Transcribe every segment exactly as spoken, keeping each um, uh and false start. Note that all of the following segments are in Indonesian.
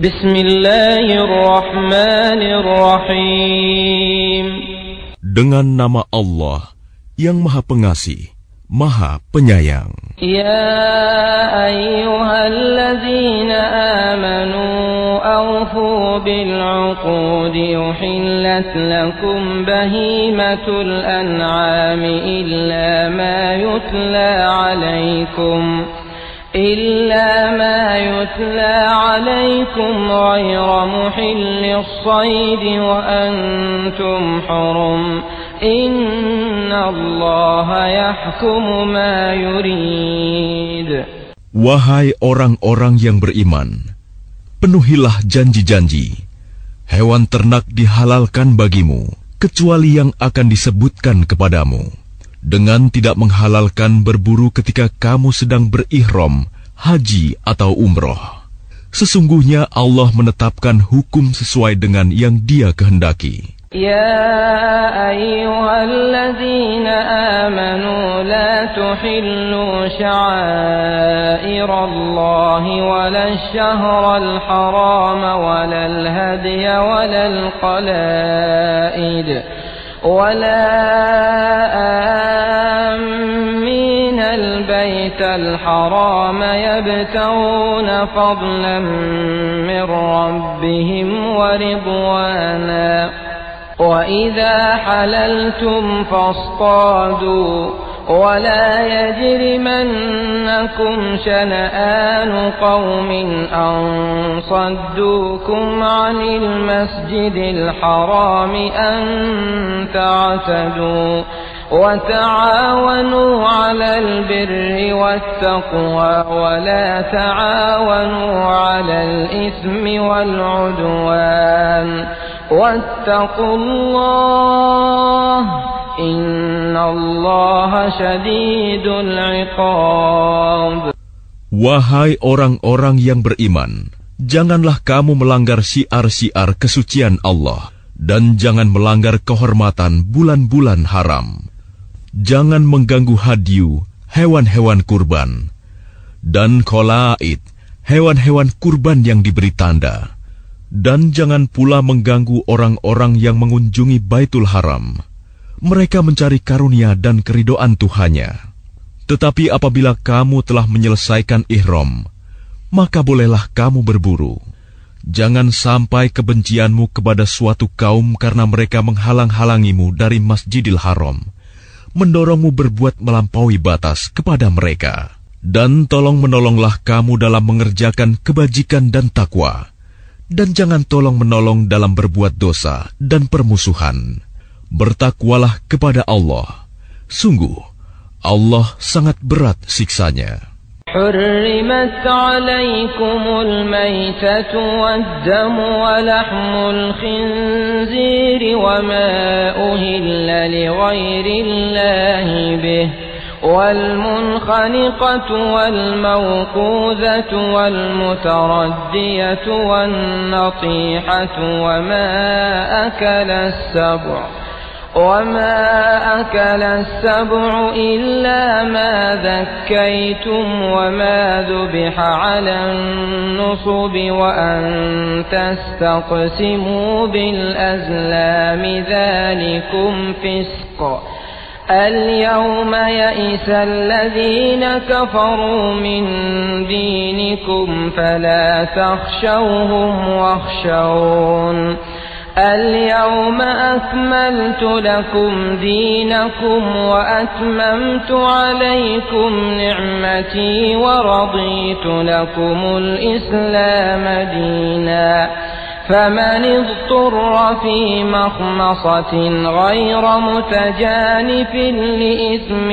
Bismillahirrahmanirrahim. Dengan nama Allah yang Maha Pengasih, Maha Penyayang. Ya ayyuhalladzina amanu awfu bil'uqudi uhillat lakum bahimatul an'ami illa ma yutla alaykum إلا ما يتلى عليكم غير محل الصيد وأنتم حرم إن الله يحكم ما يريد. Wahai orang-orang yang beriman, penuhilah janji-janji. Hewan ternak dihalalkan bagimu, kecuali yang akan disebutkan kepadamu, dengan tidak menghalalkan berburu ketika kamu sedang berihram, haji atau umroh. Sesungguhnya Allah menetapkan hukum sesuai dengan yang Dia kehendaki. Ya ayyuhalladzina amanu la tuhillu sya'airallahi wala syahral harama wala al-hadiya wala al-qala'id ولا آمين البيت الحرام يبتغون فضلا من ربهم ورضوانا وإذا حللتم فاصطادوا ولا يجرمنكم شنآن قوم أن صدوكم عن المسجد الحرام أن تعتدوا وتعاونوا على البر والتقوى ولا تعاونوا على الإثم والعدوان واتقوا الله إن الله شديد العقاب. Wahai orang-orang yang beriman, janganlah kamu melanggar syiar-syiar kesucian Allah, dan jangan melanggar kehormatan bulan-bulan haram. Jangan mengganggu hadyu, hewan-hewan kurban, dan qalaid, hewan-hewan kurban yang diberi tanda. Dan jangan pula mengganggu orang-orang yang mengunjungi Baitul Haram. Mereka mencari karunia dan keridhaan Tuhannya. Tetapi apabila kamu telah menyelesaikan ihram, maka bolehlah kamu berburu. Jangan sampai kebencianmu kepada suatu kaum karena mereka menghalang-halangimu dari Masjidil Haram, mendorongmu berbuat melampaui batas kepada mereka. Dan tolong menolonglah kamu dalam mengerjakan kebajikan dan takwa. Dan jangan tolong menolong dalam berbuat dosa dan permusuhan. Bertakwalah kepada Allah. Sungguh, Allah sangat berat siksanya. حرمت عليكم الميتة والدم ولحم الخنزير وما أهل لغير الله به والمنخنقة والموقوذة والمتردية والنطيحة وما أكل السبع وما أكل السبع إلا ما ذكيتم وما ذبح على النصب وأن تستقسموا بالأزلام ذلكم فسق اليوم يئس الذين كفروا من دينكم فلا تخشوهم واخشون اليوم أكملت لكم دينكم وأتممت عليكم نعمتي ورضيت لكم الإسلام دينا فمن اضطر في مخمصة غير متجانف لإثم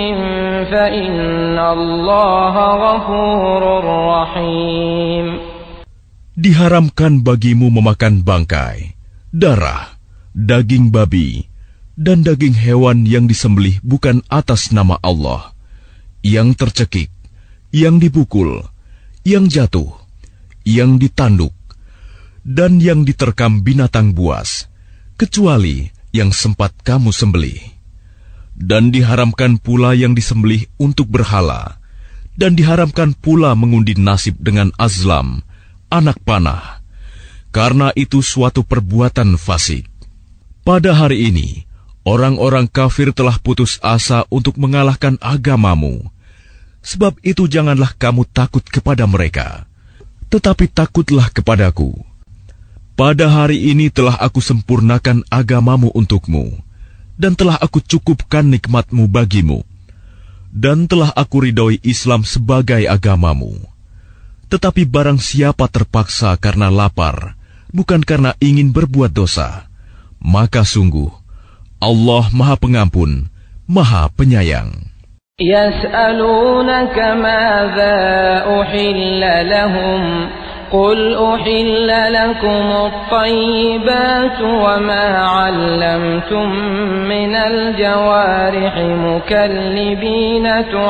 فإن الله غفور رحيم. Diharamkan bagimu memakan bangkai, darah, daging babi, dan daging hewan yang disembelih bukan atas nama Allah, yang tercekik, yang dipukul, yang jatuh, yang ditanduk, dan yang diterkam binatang buas, kecuali yang sempat kamu sembelih. Dan diharamkan pula yang disembelih untuk berhala, dan diharamkan pula mengundi nasib dengan azlam, anak panah, karena itu suatu perbuatan fasik. Pada hari ini, orang-orang kafir telah putus asa untuk mengalahkan agamamu. Sebab itu janganlah kamu takut kepada mereka, tetapi takutlah kepadaku. Pada hari ini telah aku sempurnakan agamamu untukmu, dan telah aku cukupkan nikmatmu bagimu, dan telah aku ridhoi Islam sebagai agamamu. Tetapi barang siapa terpaksa karena lapar, bukan karena ingin berbuat dosa, maka sungguh Allah Maha Pengampun, Maha Penyayang. يسألونك ماذا أحل لهم قل أحل لكم الطيبات وما علمتم من الجوارح مكلبين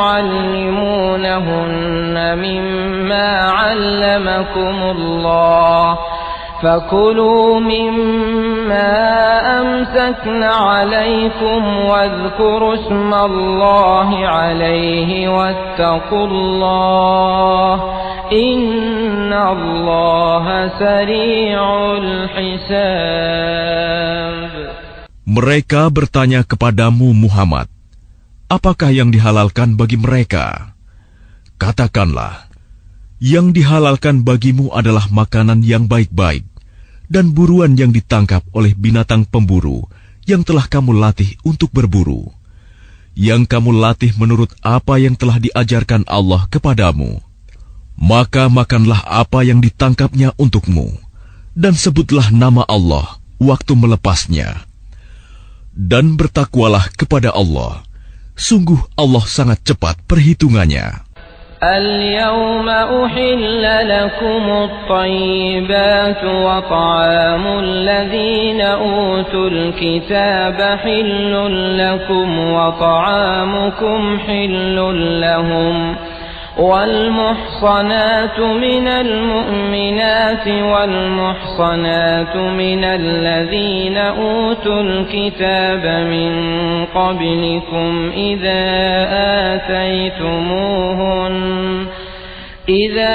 تعلمونهن مما علمكم الله فكلوا مما أمسكن عليكم واذكروا اسم الله عليه واتقوا الله إن الله سريع الحساب. Mereka bertanya kepadamu Muhammad, apakah yang dihalalkan bagi mereka? Katakanlah, yang dihalalkan bagimu adalah makanan yang baik-baik dan buruan yang ditangkap oleh binatang pemburu yang telah kamu latih untuk berburu, yang kamu latih menurut apa yang telah diajarkan Allah kepadamu. Maka makanlah apa yang ditangkapnya untukmu, dan sebutlah nama Allah waktu melepasnya. Dan bertakwalah kepada Allah, sungguh Allah sangat cepat perhitungannya. اليوم أحل لكم الطيبات وطعام الذين أوتوا الكتاب حل لكم وطعامكم حل لهم والمحصنات من المؤمنات والمحصنات من الذين أوتوا الكتاب من قبلكم إذا آتيتموهن إذا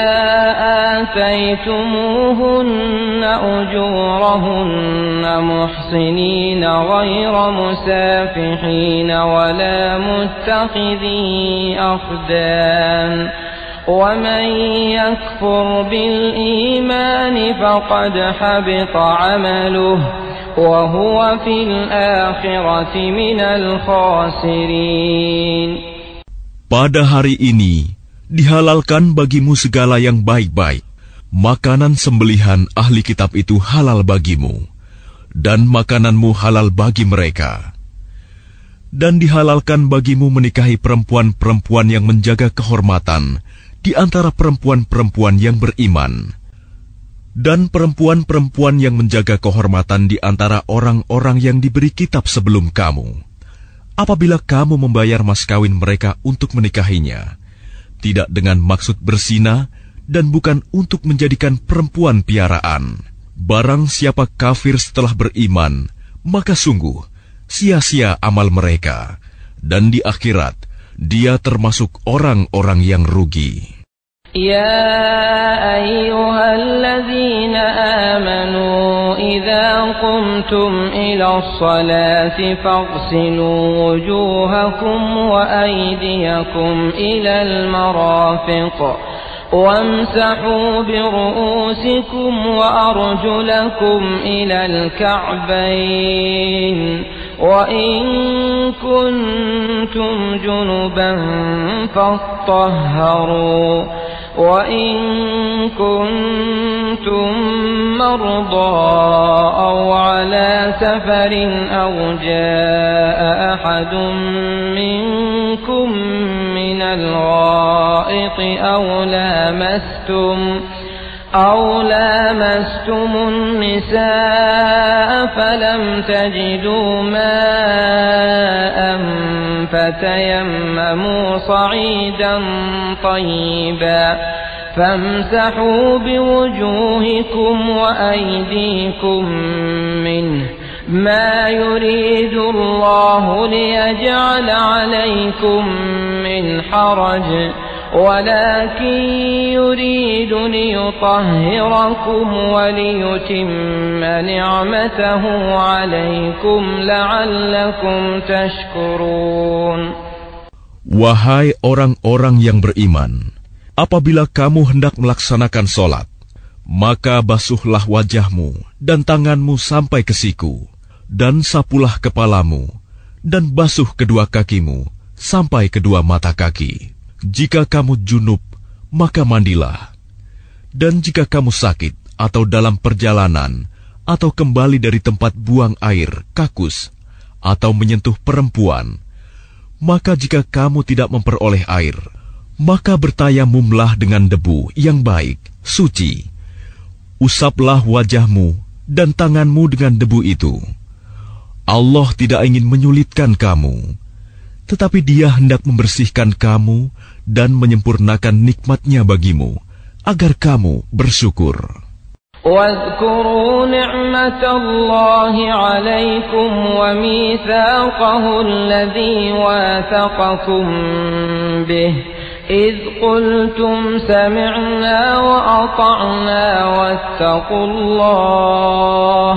آتيتموهن أجورهن محصنين غير مسافحين ولا متخذي أخدان ومن يكفر بالإيمان فقد حبط عمله وهو في الآخرة من الخاسرين. Pada hari ini dihalalkan bagimu segala yang baik-baik. Makanan sembelihan ahli kitab itu halal bagimu, dan makananmu halal bagi mereka. Dan dihalalkan bagimu menikahi perempuan-perempuan yang menjaga kehormatan di antara perempuan-perempuan yang beriman, dan perempuan-perempuan yang menjaga kehormatan di antara orang-orang yang diberi kitab sebelum kamu. Apabila kamu membayar mas kawin mereka untuk menikahinya, tidak dengan maksud berzina dan bukan untuk menjadikan perempuan piaraan. Barang siapa kafir setelah beriman, maka sungguh sia-sia amal mereka, dan di akhirat dia termasuk orang-orang yang rugi. يا أيها الذين آمنوا إذا قمتم إلى الصلاة فاغسلوا وجوهكم وأيديكم إلى المرافق وامسحوا برؤوسكم وأرجلكم إلى الكعبين وإن كنتم جنبا فاطهروا وإن كنتم مرضى أو على سفر أو جاء أحد منكم من الغائط أو لامستم أو لامستم النساء فلم تجدوا ماء فتيمموا صعيدا طيبا فامسحوا بوجوهكم وأيديكم منه ما يريد الله ليجعل عليكم من حرج ولكن يريد ليطهركم وليتم نعمته عليكم لعلكم تشكرون. Wahai orang-orang yang beriman, apabila kamu hendak melaksanakan sholat, maka basuhlah wajahmu dan tanganmu sampai ke siku, dan sapulah kepalamu, dan basuh kedua kakimu sampai kedua mata kaki. Jika kamu junub, maka mandilah. Dan jika kamu sakit atau dalam perjalanan, atau kembali dari tempat buang air, kakus, atau menyentuh perempuan, maka jika kamu tidak memperoleh air, maka bertayamumlah dengan debu yang baik, suci. Usaplah wajahmu dan tanganmu dengan debu itu. Allah tidak ingin menyulitkan kamu, tetapi Dia hendak membersihkan kamu dan menyempurnakan nikmat-Nya bagimu, agar kamu bersyukur. واذكروا نعمة الله عليكم وميثاقه الذي واثقكم به إذ قلتم سمعنا وأطعنا واتقوا الله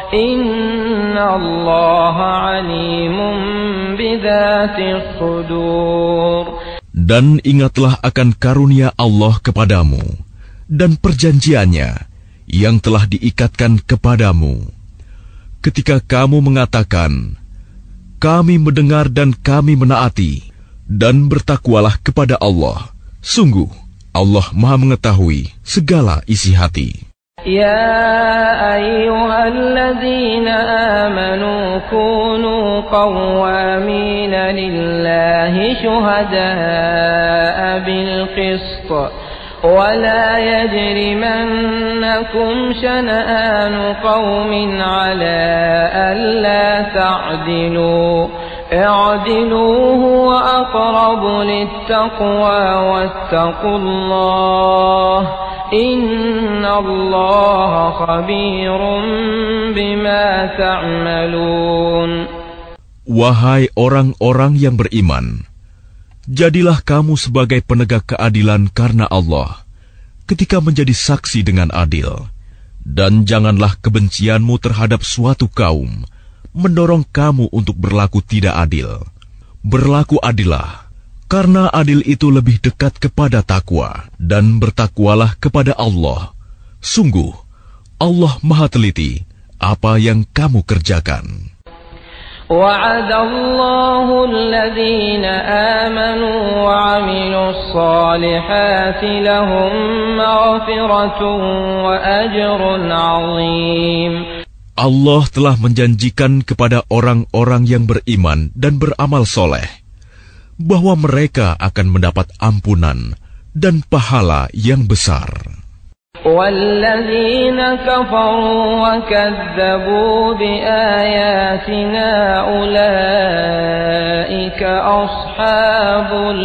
إن الله عليم بذات الصدور. Dan ingatlah akan karunia Allah kepadamu dan perjanjiannya yang telah diikatkan kepadamu, ketika kamu mengatakan, kami mendengar dan kami menaati, dan bertakwalah kepada Allah. Sungguh, Allah Maha mengetahui segala isi hati. Ya ayyuhalladzina amanu kunu qawwamina lillahi syuhada'a bil qist. ولا يجرمنكم شنآن قوم على ألا تعدلوا اعدلوا هو أقرب للتقوى واتقوا الله إن الله خبير بما تعملون. Wahai orang-orang yang beriman, jadilah kamu sebagai penegak keadilan karena Allah, ketika menjadi saksi dengan adil. Dan janganlah kebencianmu terhadap suatu kaum mendorong kamu untuk berlaku tidak adil. Berlaku adillah, karena adil itu lebih dekat kepada takwa, dan bertakwalah kepada Allah. Sungguh, Allah Maha teliti apa yang kamu kerjakan. وعد الله الذين آمنوا وعملوا الصالحات لهم مغفرة وأجر عظيم. Allah telah menjanjikan kepada orang-orang yang beriman dan beramal soleh bahwa mereka akan mendapat ampunan dan pahala yang besar. وَالَّذِينَ كَفَرُوا وَكَذَّبُوا بِآيَاتِنَا أُولَئِكَ أَصْحَابُ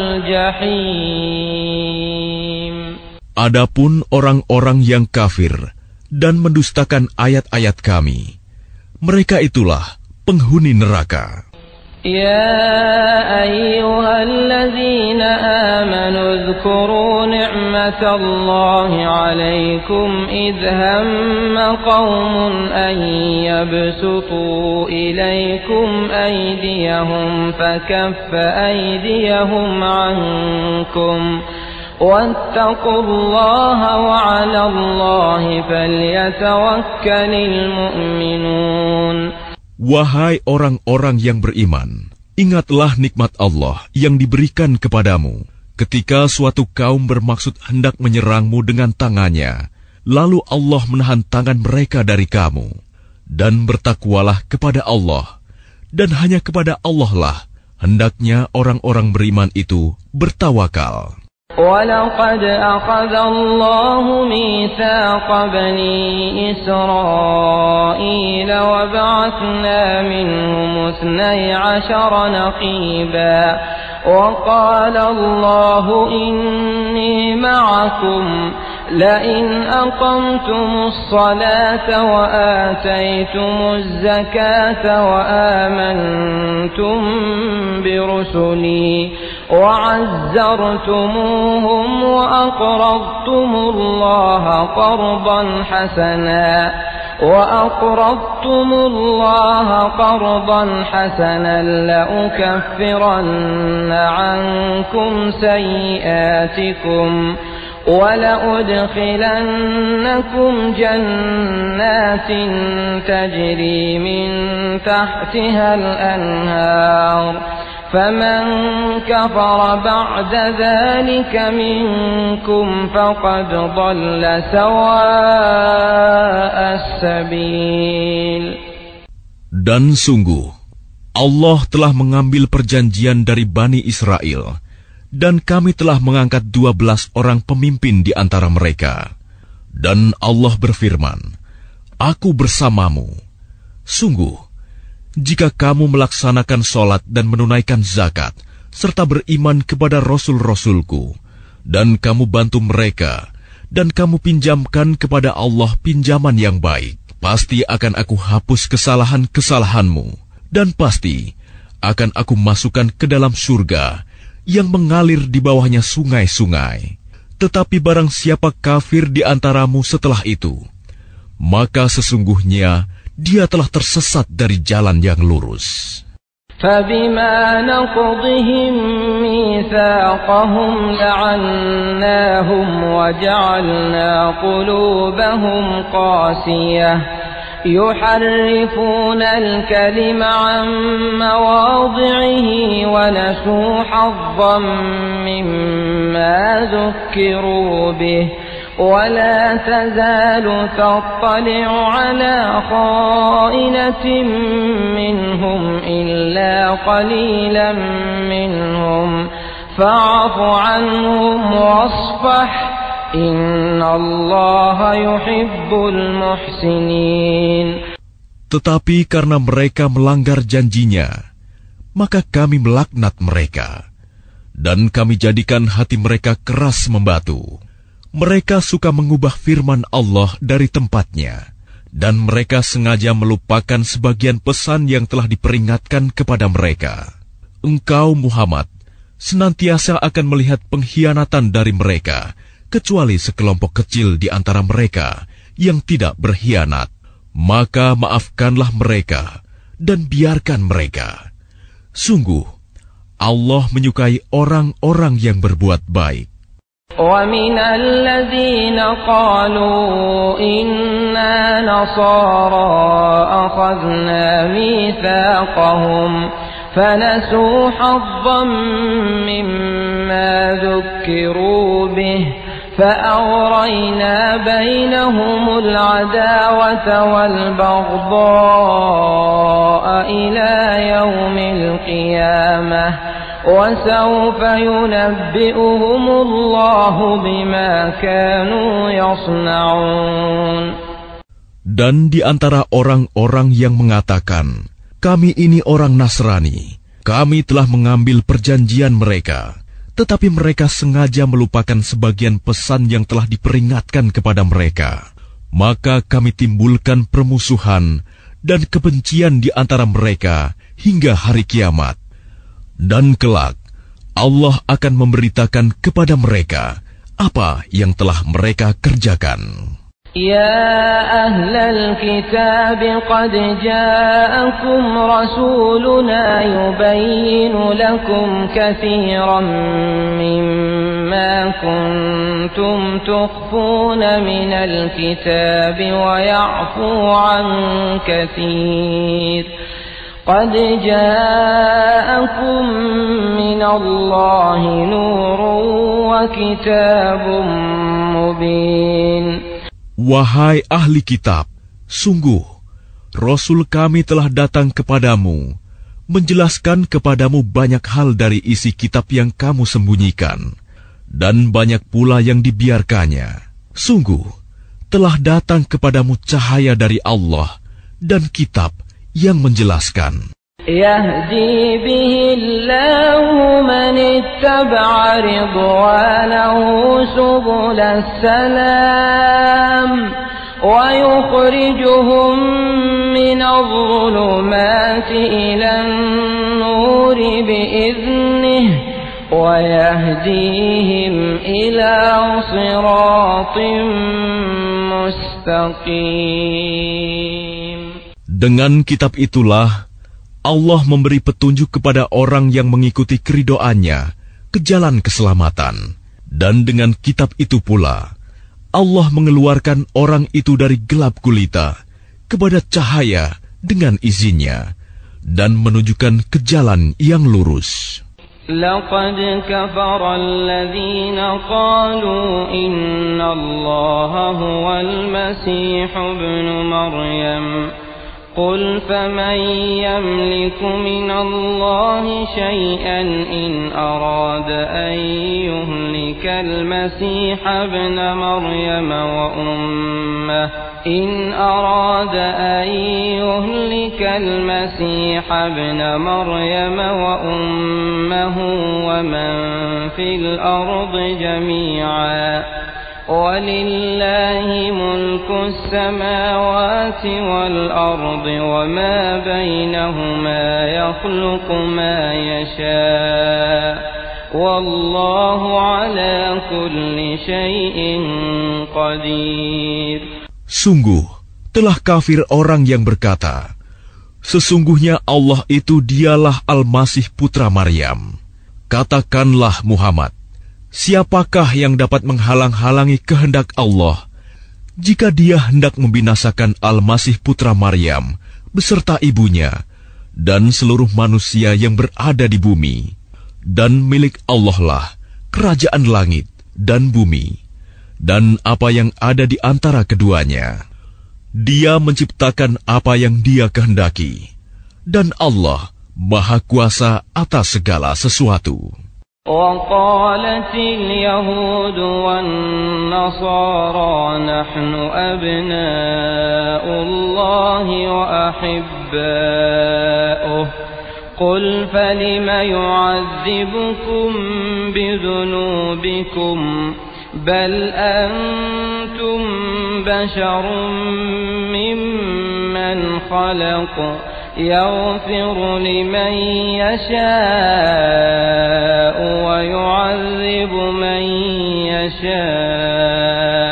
الْجَحِيمِ. Adapun orang-orang yang kafir dan mendustakan ayat-ayat kami, mereka itulah penghuni neraka. يا أيها الذين آمنوا اذكروا نعمة الله عليكم إذ هم قوم أن يبسطوا إليكم أيديهم فكف أيديهم عنكم واتقوا الله وعلى الله فليتوكل المؤمنون. Wahai orang-orang yang beriman, ingatlah nikmat Allah yang diberikan kepadamu, ketika suatu kaum bermaksud hendak menyerangmu dengan tangannya, lalu Allah menahan tangan mereka dari kamu. Dan bertakwalah kepada Allah, dan hanya kepada Allah lah hendaknya orang-orang beriman itu bertawakal. وَلَقَدْ أَخَذَ اللَّهُ مِيثَاقَ بَنِي إِسْرَائِيلَ وَبَعَثْنَا مِنْهُمُ اثْنَيْ عَشَرَ نَقِيبًا وَقَالَ اللَّهُ إِنِّي مَعَكُمْ لَئِنْ أَقَمْتُمُ الصَّلَاةَ وَآتَيْتُمُ الزَّكَاةَ وَآمَنْتُمْ بِرُسُلِي وعزرتموهم وأقرضتم الله قرضا حسنا وأقرضتم الله قرضا حسنا لأكفرن عنكم سيئاتكم ولأدخلنكم جنات تجري من تحتها الأنهار فمن كفر بعد ذلك منكم فقد ضل سواء السبيل. Dan sungguh, Allah telah mengambil perjanjian dari Bani Israel, dan kami telah mengangkat dua belas orang pemimpin di antara mereka. Dan Allah berfirman, Aku bersamamu. Sungguh, jika kamu melaksanakan sholat dan menunaikan zakat, serta beriman kepada Rasul-Rasulku, dan kamu bantu mereka, dan kamu pinjamkan kepada Allah pinjaman yang baik, pasti akan aku hapus kesalahan-kesalahanmu, dan pasti akan aku masukkan ke dalam surga yang mengalir di bawahnya sungai-sungai. Tetapi barang siapa kafir di antaramu setelah itu, maka sesungguhnya dia telah tersesat dari jalan yang lurus. فَبِمَا نَقْضِهِمْ مِيثَاقَهُمْ لَعَنَّاهُمْ وَجَعَلْنَا قُلُوبَهُمْ قَاسِيَةً يُحَرِّفُونَ الْكَلِمَ عَن مَّوَاضِعِهِ وَنَسُوا حَظًّا مِّمَّا ذُكِّرُوا بِهِ ولا تزال تطلع على خائنة منهم إلا قليلا منهم فاعف عنهم واصفح إن الله يحب المحسنين. Tetapi karena mereka melanggar janjinya, maka kami melaknat mereka, dan kami jadikan hati mereka keras membatu. Mereka suka mengubah firman Allah dari tempatnya, dan mereka sengaja melupakan sebagian pesan yang telah diperingatkan kepada mereka. Engkau, Muhammad, senantiasa akan melihat pengkhianatan dari mereka, kecuali sekelompok kecil di antara mereka yang tidak berkhianat. Maka maafkanlah mereka, dan biarkan mereka. Sungguh, Allah menyukai orang-orang yang berbuat baik. وَمِنَ الَّذِينَ قَالُوا إِنَّا نَصَارَى أَخَذْنَا مِيثَاقَهُمْ فَنَسُوا حَظًّا مِّمَّا ذُكِّرُوا بِهِ فَأَغْرَيْنَا بَيْنَهُمُ الْعَدَاوَةَ وَالْبَغْضَاءَ إِلَى يَوْمِ الْقِيَامَةِ وَسَوْفَ يُنَبِّئُهُمُ اللَّهُ بِمَا كَانُوا يَصْنَعُونَ. Dan di antara orang-orang yang mengatakan, kami ini orang Nasrani, kami telah mengambil perjanjian mereka, tetapi mereka sengaja melupakan sebagian pesan yang telah diperingatkan kepada mereka. Maka kami timbulkan permusuhan dan kebencian di antara mereka hingga hari kiamat. Dan kelak, Allah akan memberitakan kepada mereka apa yang telah mereka kerjakan. يا أهل الكتاب قد جاءكم رسولنا يبين لكم كثيرا مما كنتم تخفون من الكتاب ويعفو عن كثير قد جاءكم من الله نور وكتاب مبين. Wahai ahli kitab, sungguh, Rasul kami telah datang kepadamu, menjelaskan kepadamu banyak hal dari isi kitab yang kamu sembunyikan, dan banyak pula yang dibiarkannya. Sungguh, telah datang kepadamu cahaya dari Allah dan kitab yang menjelaskan. يهدي به الله من اتبع رضوانه سبل السلام ويخرجهم من الظلمات إلى النور بإذنه ويهديهم إلى صراط مستقيم. Dengan kitab itulah Allah memberi petunjuk kepada orang yang mengikuti keridoannya ke jalan keselamatan. Dan dengan kitab itu pula Allah mengeluarkan orang itu dari gelap gulita kepada cahaya dengan izinnya dan menunjukkan ke jalan yang lurus. لقد كفر الذين قالوا إن الله هو المسيح ابن مريم قل فمن يملك من الله شيئا إن أراد أن يهلك المسيح ابن مريم وأمه إن أراد أن يهلك المسيح ابن مريم وأمه ومن في الأرض جميعا ولله ملك السماوات والأرض وما بينهما يخلق ما يشاء والله على كل شيء قدير. Sungguh, telah kafir orang yang berkata, sesungguhnya Allah itu dialah Al-Masih putra Maryam. Katakanlah Muhammad, siapakah yang dapat menghalang-halangi kehendak Allah jika dia hendak membinasakan Al-Masih putra Maryam beserta ibunya dan seluruh manusia yang berada di bumi? Dan milik Allah lah kerajaan langit dan bumi dan apa yang ada di antara keduanya. Dia menciptakan apa yang Dia kehendaki, dan Allah Maha Kuasa atas segala sesuatu. وقالت اليهود والنصارى نحن أبناء الله وأحباؤه قل فلم يعذبكم بذنوبكم بل أنتم بشر ممن خلق يغفر لمن يشاء ويعذب من يشاء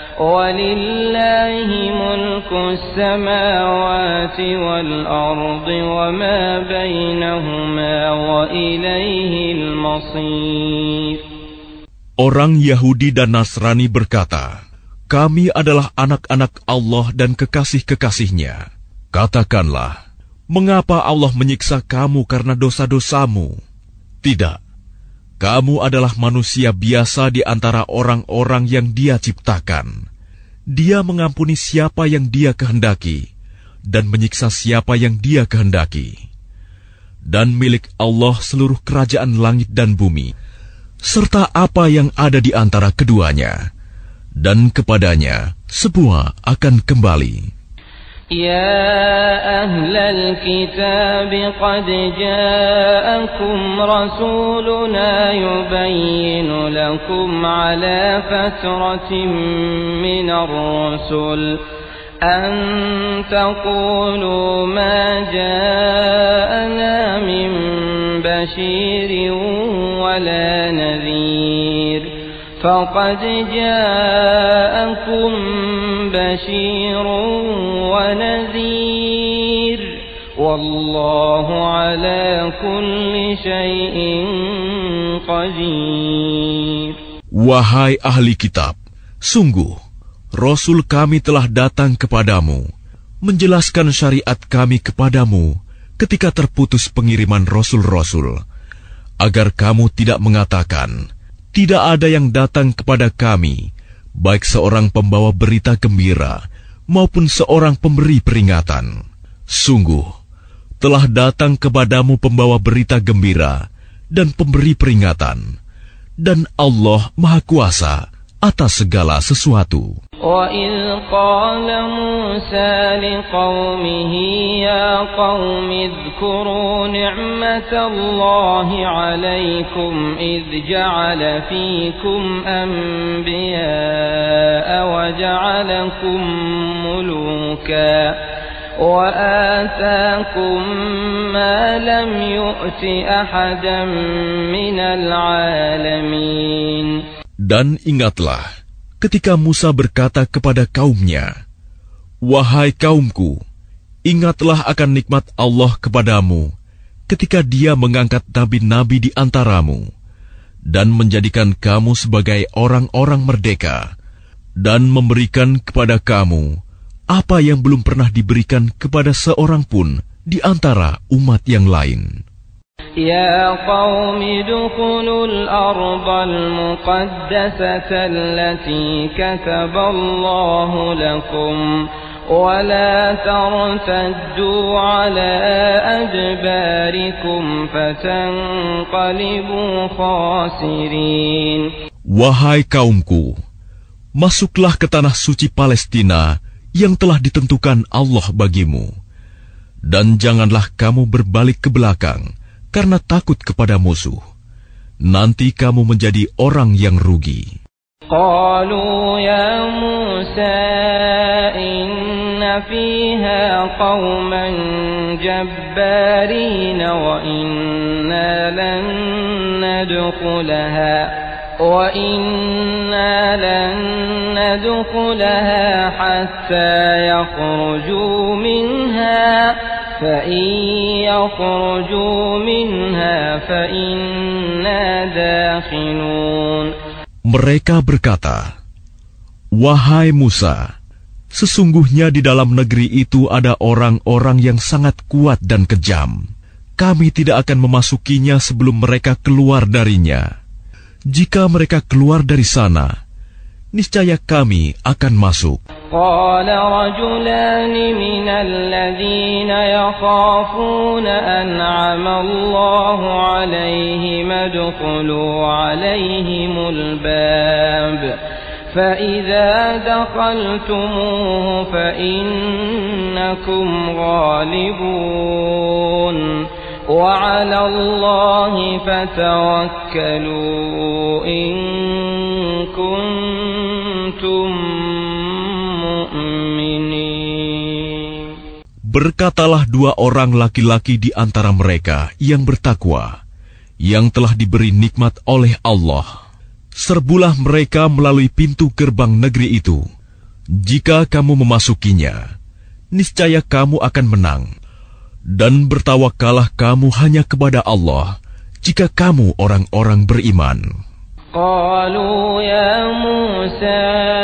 ولله ملك السماوات والأرض وما بينهما وإليه المصير. Orang Yahudi dan Nasrani berkata, kami adalah anak-anak Allah dan kekasih-kekasihnya. Katakanlah, mengapa Allah menyiksa kamu karena dosa-dosamu? Tidak, kamu adalah manusia biasa di antara orang-orang yang Dia ciptakan. Dia mengampuni siapa yang Dia kehendaki dan menyiksa siapa yang Dia kehendaki. Dan milik Allah seluruh kerajaan langit dan bumi, serta apa yang ada di antara keduanya, dan kepadanya semua akan kembali. يا أهل الكتاب قد جاءكم رسولنا يبين لكم على فترة من الرسل أن تقولوا ما جاءنا من بشير ولا نذير فقد جاءكم بشير ونذير والله على كل شيء قدير. Wahai ahli kitab, sungguh Rasul kami telah datang kepadamu, menjelaskan syariat kami kepadamu ketika terputus pengiriman Rasul-Rasul, agar kamu tidak mengatakan, tidak ada yang datang kepada kami, baik seorang pembawa berita gembira maupun seorang pemberi peringatan. Sungguh, telah datang kepadamu pembawa berita gembira dan pemberi peringatan, dan Allah Maha Kuasa atas segala sesuatu. وَإِذْ قَالَ مُوسَى لِقَوْمِهِ يَا قَوْمِ اذْكُرُوا نِعْمَةَ اللَّهِ عَلَيْكُمْ إِذْ جَعَلَ فِيكُمْ أَنْبِيَاءَ وَجَعَلَكُمْ مُلُوكًا وآتاكم ما لم يؤت أحدا من العالمين. Dan ingatlah ketika Musa berkata kepada kaumnya, "Wahai kaumku, ingatlah akan nikmat Allah kepadamu ketika Dia mengangkat nabi-nabi di antaramu dan menjadikan kamu sebagai orang-orang merdeka dan memberikan kepada kamu apa yang belum pernah diberikan kepada seorang pun di antara umat yang lain." Ya qaumi dukhulul ardal muqaddasata allati kataballahu lakum wa la tartaddu ala adbarikum fatanqalibu khasirin. Wahai kaumku, masuklah ke tanah suci Palestina yang telah ditentukan Allah bagimu, dan janganlah kamu berbalik ke belakang karena takut kepada musuh. Nanti kamu menjadi orang yang rugi. Qalu ya Musa inna fiha qauman jabbarin wa inna lan nadkhulaha وَإِنَّا لَن نَّدْخُلَهَا حَتَّى يَخْرُجُوا مِنْهَا فَإِن يَخْرُجُوا مِنْهَا فَإِنَّا دَاخِلُونَ. Mereka berkata, "Wahai Musa, sesungguhnya di dalam negeri itu ada orang-orang yang sangat kuat dan kejam. Kami tidak akan memasukinya sebelum mereka keluar darinya. Jika mereka keluar dari sana, niscaya kami akan masuk." Qala rajulan minal ladzina yakhafuna an'ama Allahu 'alaihim adkhulu 'alaihimul bab fa idza dakhaltumuhu fa innakum ghalibun وَعَلَى اللَّهِ فَتَوَكَّلُوا إِن كُنتُم مُّؤْمِنِينَ. Berkatalah dua orang laki-laki di antara mereka yang bertakwa, yang telah diberi nikmat oleh Allah. Serbulah mereka melalui pintu gerbang negeri itu. Jika kamu memasukinya, niscaya kamu akan menang. Dan bertawakallah kamu hanya kepada Allah jika kamu orang-orang beriman. Qalu ya Musa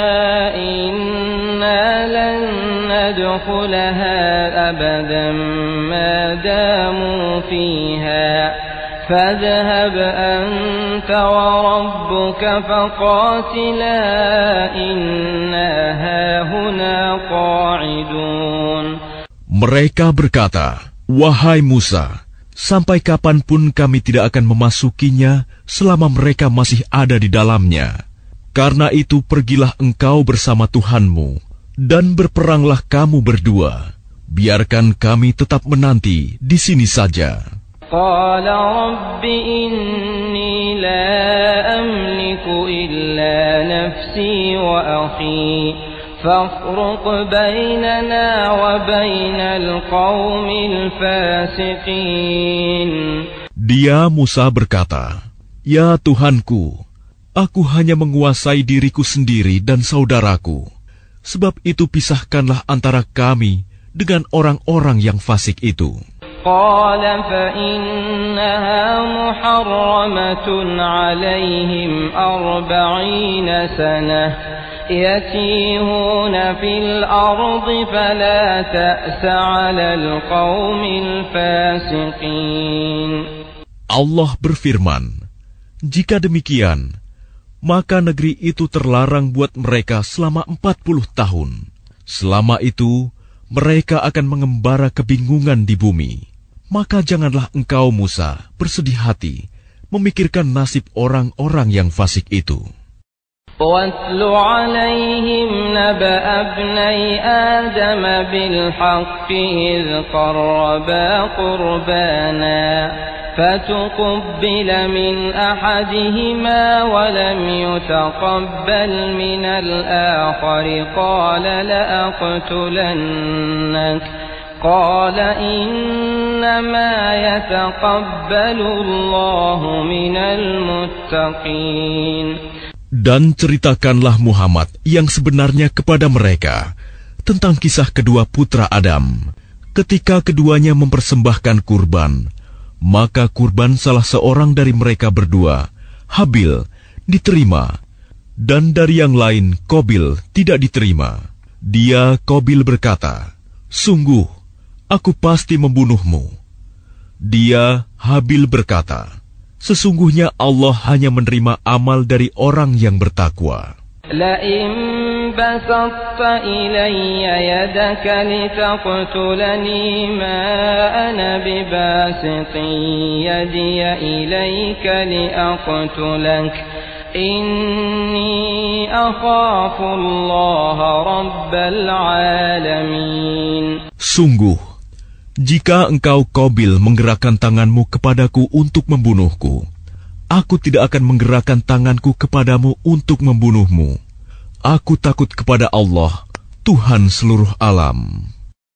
inna lan nadkhulaha abadan ma damu fiha fadhhab anta wa rabbuka faqatila inna hahuna qa'idun. Mereka berkata, "Wahai Musa, sampai kapanpun kami tidak akan memasukinya selama mereka masih ada di dalamnya. Karena itu pergilah engkau bersama Tuhanmu, dan berperanglah kamu berdua. Biarkan kami tetap menanti di sini saja." Qala rabbi inni la amliku illa nafsi wa akhi فَافْرُقْ بَيْنَنَا وَبَيْنَ الْقَوْمِ الْفَاسِقِينَ. Dia Musa berkata, "Ya Tuhanku, aku hanya menguasai diriku sendiri dan saudaraku. Sebab itu pisahkanlah antara kami dengan orang-orang yang fasik itu." Qala فَإِنَّهَا مُحَرَّمَةٌ عَلَيْهِمْ أَرْبَعِينَ سَنَةً يَتِيهُونَ فِي الْأَرْضِ فَلَا تَأْسَ عَلَى الْقَوْمِ الْفَاسِقِينَ. Allah berfirman, "Jika demikian, maka negeri itu terlarang buat mereka selama empat puluh tahun. Selama itu, mereka akan mengembara kebingungan di bumi. Maka janganlah engkau, Musa, bersedih hati memikirkan nasib orang-orang yang fasik itu." وَاتْلُ عَلَيْهِمْ نَبَأَ ابْنَيْ آدَمَ بِالْحَقِّ إِذْ قَرَّبَا قُرْبَانًا فَتُقُبِّلَ مِنْ أَحَدِهِمَا وَلَمْ يُتَقَبَّلْ مِنَ الْآخَرِ قَالَ لَأَقْتُلَنَّكَ قال إنما يتقبل الله من المتقين. Dan ceritakanlah Muhammad yang sebenarnya kepada mereka tentang kisah kedua putra Adam. Ketika keduanya mempersembahkan kurban, maka kurban salah seorang dari mereka berdua, Habil, diterima, dan dari yang lain, Qabil, tidak diterima. Dia, Qabil, berkata, "Sungguh, aku pasti membunuhmu." Dia, Habil, berkata, "Sesungguhnya Allah hanya menerima amal dari orang yang bertakwa." لئن بسطت إلي يدك لتقتلني ما أنا بباسط يدي إليك لأقتلك إني أخاف الله رب العالمين. Sungguh, jika engkau Qabil menggerakkan tanganmu kepadaku untuk membunuhku, aku tidak akan menggerakkan tanganku kepadamu untuk membunuhmu. Aku takut kepada Allah, Tuhan seluruh alam.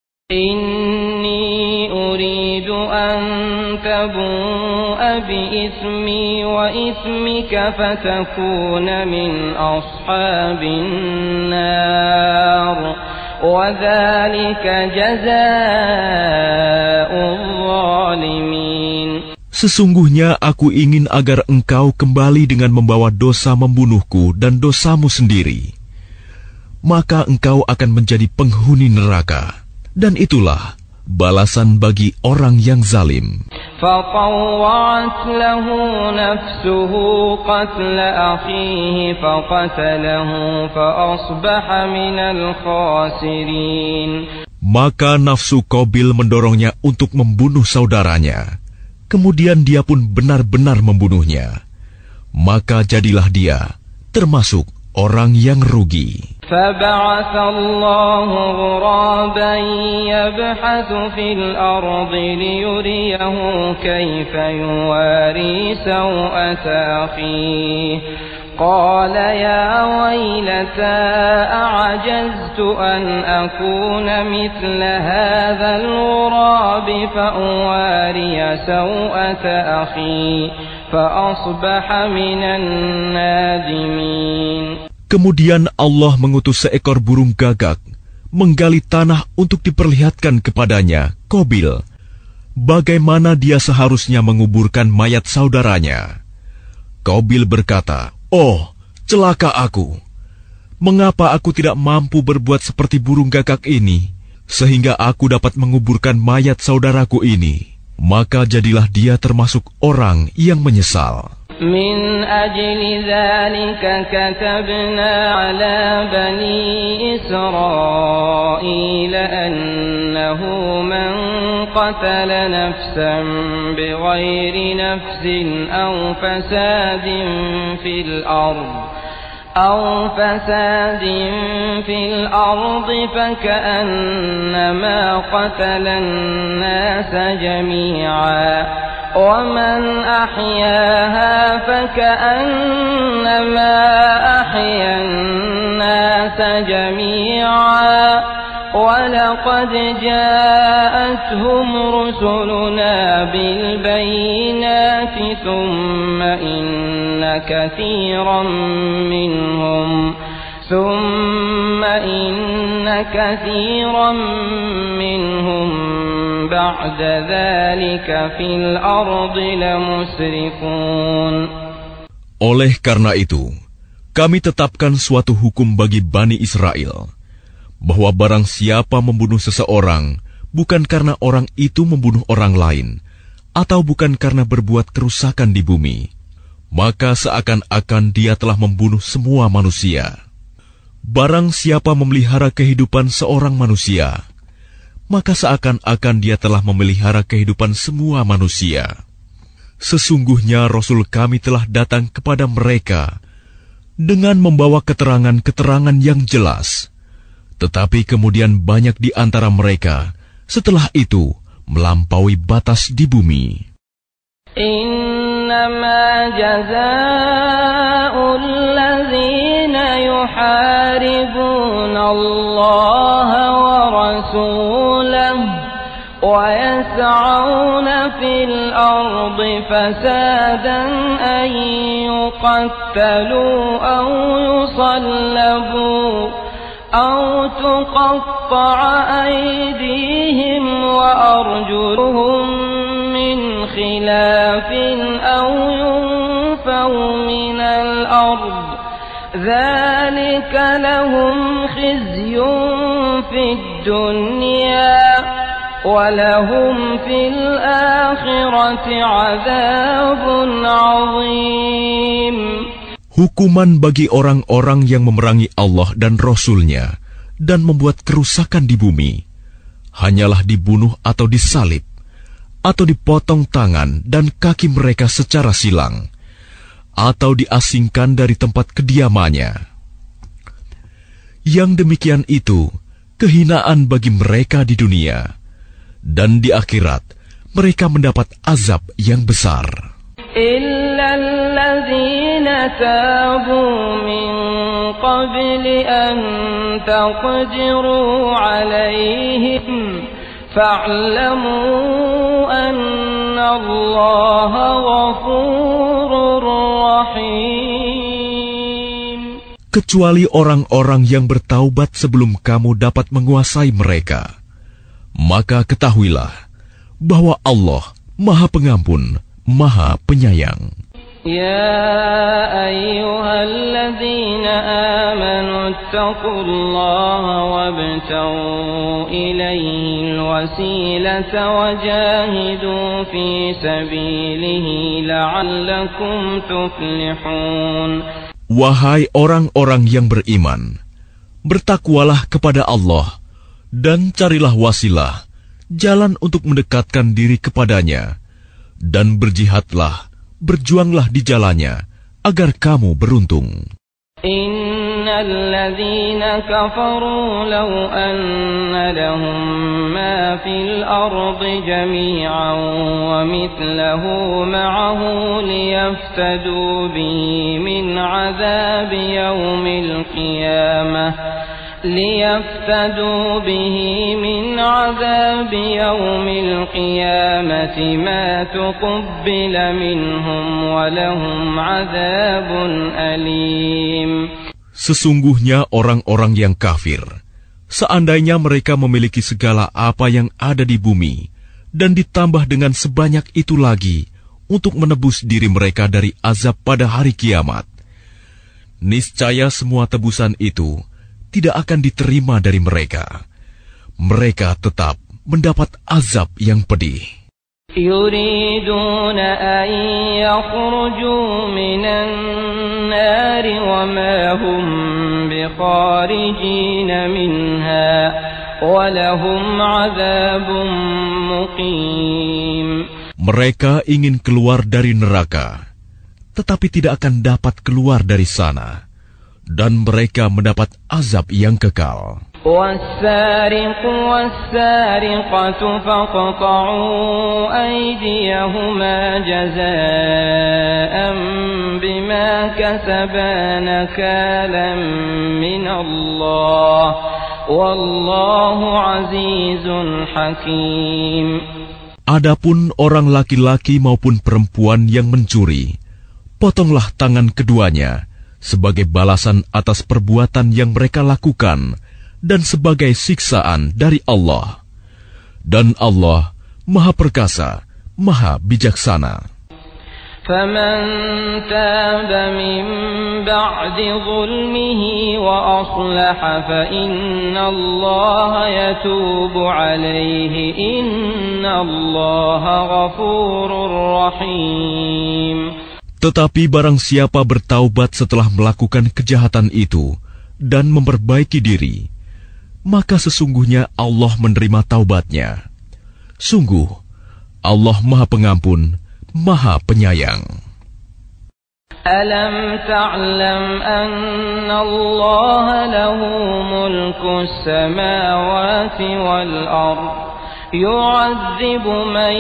Inni uridu an tabu'a bi ismi wa ismika fatakuna min ashabin nar. Wa dzalika jazaa'ul zalimin. Sesungguhnya aku ingin agar engkau kembali dengan membawa dosa membunuhku dan dosamu sendiri. Maka engkau akan menjadi penghuni neraka. Dan itulah balasan bagi orang yang zalim. فَطَوَّعَتْ لَهُ نَفْسُهُ قَتْلَ أَخِيهِ فَقَتَلَهُ فَأَصْبَحَ مِنَ الْخَاسِرِينَ. Maka nafsu Qabil mendorongnya untuk membunuh saudaranya. Kemudian dia pun benar-benar membunuhnya. Maka jadilah dia termasuk orang yang rugi. فَبَعَثَ اللَّهُ غُرَابًا يَبْحَثُ فِي الْأَرْضِ لِيُرِيَهُ كَيْفَ يُوَارِي سَوْءَةَ أَخِيهِ قَالَ يَا وَيْلَتَى أَعَجَزْتُ أَنْ أَكُونَ مِثْلَ هَذَا الْغُرَابِ فَأُوَارِيَ سَوْءَةَ أَخِي فَأَصْبَحَ مِنَ النَّادِمِينَ. Kemudian Allah mengutus seekor burung gagak menggali tanah untuk diperlihatkan kepadanya, Qabil, bagaimana dia seharusnya menguburkan mayat saudaranya. Qabil berkata, "Oh, celaka aku! Mengapa aku tidak mampu berbuat seperti burung gagak ini, sehingga aku dapat menguburkan mayat saudaraku ini?" Maka jadilah dia termasuk orang yang menyesal. من أجل ذلك كتبنا على بني إسرائيل أنه من قتل نفسا بغير نفس أو فساد في الأرض أو فساد في الأرض فكأنما قتل الناس جميعا ومن أحياها فكأنما أحيا الناس جميعا ولقد جاءتهم رسلنا بالبينات ثم إن كثيرا منهم ثم إن كثيرا منهم بعد ذلك في الأرض لمسرفون. Oleh karena itu, kami tetapkan suatu hukum bagi Bani Israel, bahwa barang siapa membunuh seseorang, bukan karena orang itu membunuh orang lain, atau bukan karena berbuat kerusakan di bumi, maka seakan-akan dia telah membunuh semua manusia. Barang siapa memelihara kehidupan seorang manusia, maka seakan-akan dia telah memelihara kehidupan semua manusia. Sesungguhnya Rasul kami telah datang kepada mereka dengan membawa keterangan-keterangan yang jelas. Tetapi kemudian banyak di antara mereka setelah itu melampaui batas di bumi. Innama jazaa'ul ladzina yuharibuna Allah wa rasulahu ويسعون في الأرض فسادا أن يقتلوا أو يصلبوا أو تقطع أيديهم وأرجلهم من خلاف أو ينفوا من الأرض ذلك لهم خزي في الدنيا وَلَهُمْ فِي الْآخِرَةِ عَذَابٌ عَظِيمٌ. Hukuman bagi orang-orang yang memerangi Allah dan Rasul-Nya dan membuat kerusakan di bumi hanyalah dibunuh atau disalib atau dipotong tangan dan kaki mereka secara silang atau diasingkan dari tempat kediamannya. Yang demikian itu kehinaan bagi mereka di dunia, dan di akhirat mereka mendapat azab yang besar. Illa allazina tabu min qabli an taqdiru alaihim fa'lamu anna Allaha ghafurur rahim. Kecuali orang-orang yang bertaubat sebelum kamu dapat menguasai mereka. Maka ketahuilah bahwa Allah Maha Pengampun, Maha Penyayang. Ya ayyuhalladzina amanu ittaqullaha wabtaghu ilaihil wasilata wajahidu fi sabilihi la'allakum tuflihun. Wahai orang-orang yang beriman, bertakwalah kepada Allah dan carilah wasilah, jalan untuk mendekatkan diri kepadanya, dan berjihadlah, berjuanglah di jalannya, agar kamu beruntung. Innal ladzina kafaru law anna lahum ma fil ardi jami'an wa mithluhu ma'ahu liyaftadu bihi min 'adzabi yawmil qiyamah ليفتدوا به من عذاب يوم القيامة ما تقبل منهم ولهم عذاب أليم. Sesungguhnya orang-orang yang kafir, seandainya mereka memiliki segala apa yang ada di bumi dan ditambah dengan sebanyak itu lagi untuk menebus diri mereka dari azab pada hari kiamat, niscaya semua tebusan itu tidak akan diterima dari mereka. Mereka tetap mendapat azab yang pedih. Yuriduna an yakhruju minan nari wa ma hum bikharijina minha wa lahum azabun muqim. Mereka ingin keluar dari neraka, tetapi tidak akan dapat keluar dari sana, dan mereka mendapat azab yang kekal. وَالسَّارِقُ وَالسَّارِقَةُ فَاقْطَعُوا أَيْدِيَهُمَا جَزَاءً بِمَا كَسَبَا نَكَالًا مِنَ اللَّهِ وَاللَّهُ عَزِيزٌ حَكِيمٌ. Adapun orang laki-laki maupun perempuan yang mencuri, potonglah tangan keduanya sebagai balasan atas perbuatan yang mereka lakukan dan sebagai siksaan dari Allah. Dan Allah Maha Perkasa, Maha Bijaksana. فَمَنْ تَابَ مِنْ بَعْدِ ظُلْمِهِ وَأَصْلَحَ فَإِنَّ اللَّهَ يَتُوبُ عَلَيْهِ إِنَّ اللَّهَ غَفُورٌ رَحِيمٌ. Tetapi barang siapa bertaubat setelah melakukan kejahatan itu dan memperbaiki diri, maka sesungguhnya Allah menerima taubatnya. Sungguh, Allah Maha Pengampun, Maha Penyayang. Alam ta'lam anna Allah lahu mulku samawati wal ardh يعذب من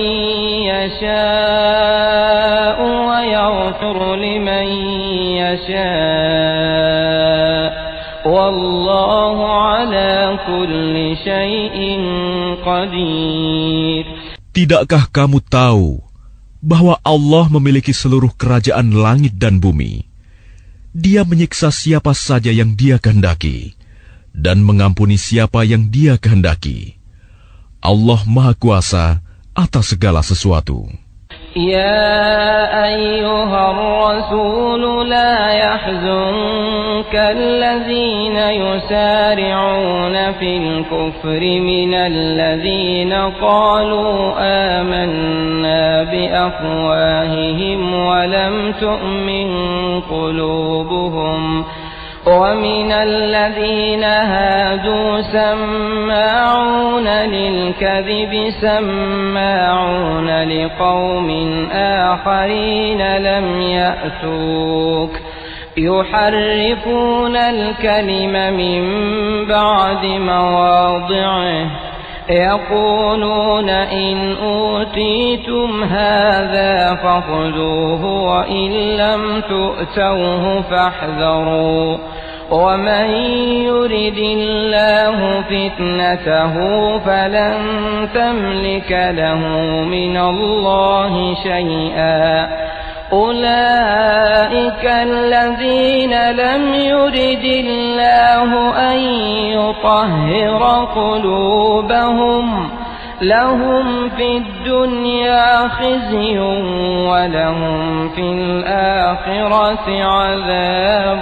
يشاء ويغفر لمن يشاء wallahu ala kulli syai'in qadir. Tidakkah kamu tahu bahwa Allah memiliki seluruh kerajaan langit dan bumi? Dia menyiksa siapa saja yang Dia kehendaki dan mengampuni siapa yang Dia kehendaki. Allah Maha Kuasa atas segala sesuatu. Ya ayyuhar rasul la yahzunka alladhina yusari'una fil kufri minal ladhina qalu amanna bi afwahihim wa lam tu'min qulubuhum ومن الذين هادوا سماعون للكذب سماعون لقوم آخرين لم يأتوك يحرفون الكلم من بعد مواضعه يقولون إن أوتيتم هذا فخذوه وإن لم تؤتوه فاحذروا ومن يرد الله فتنته فلن تملك له من الله شيئا أولئك الذين لم يرد الله أن يطهر قلوبهم لهم في الدنيا خزي ولهم في الآخرة عذاب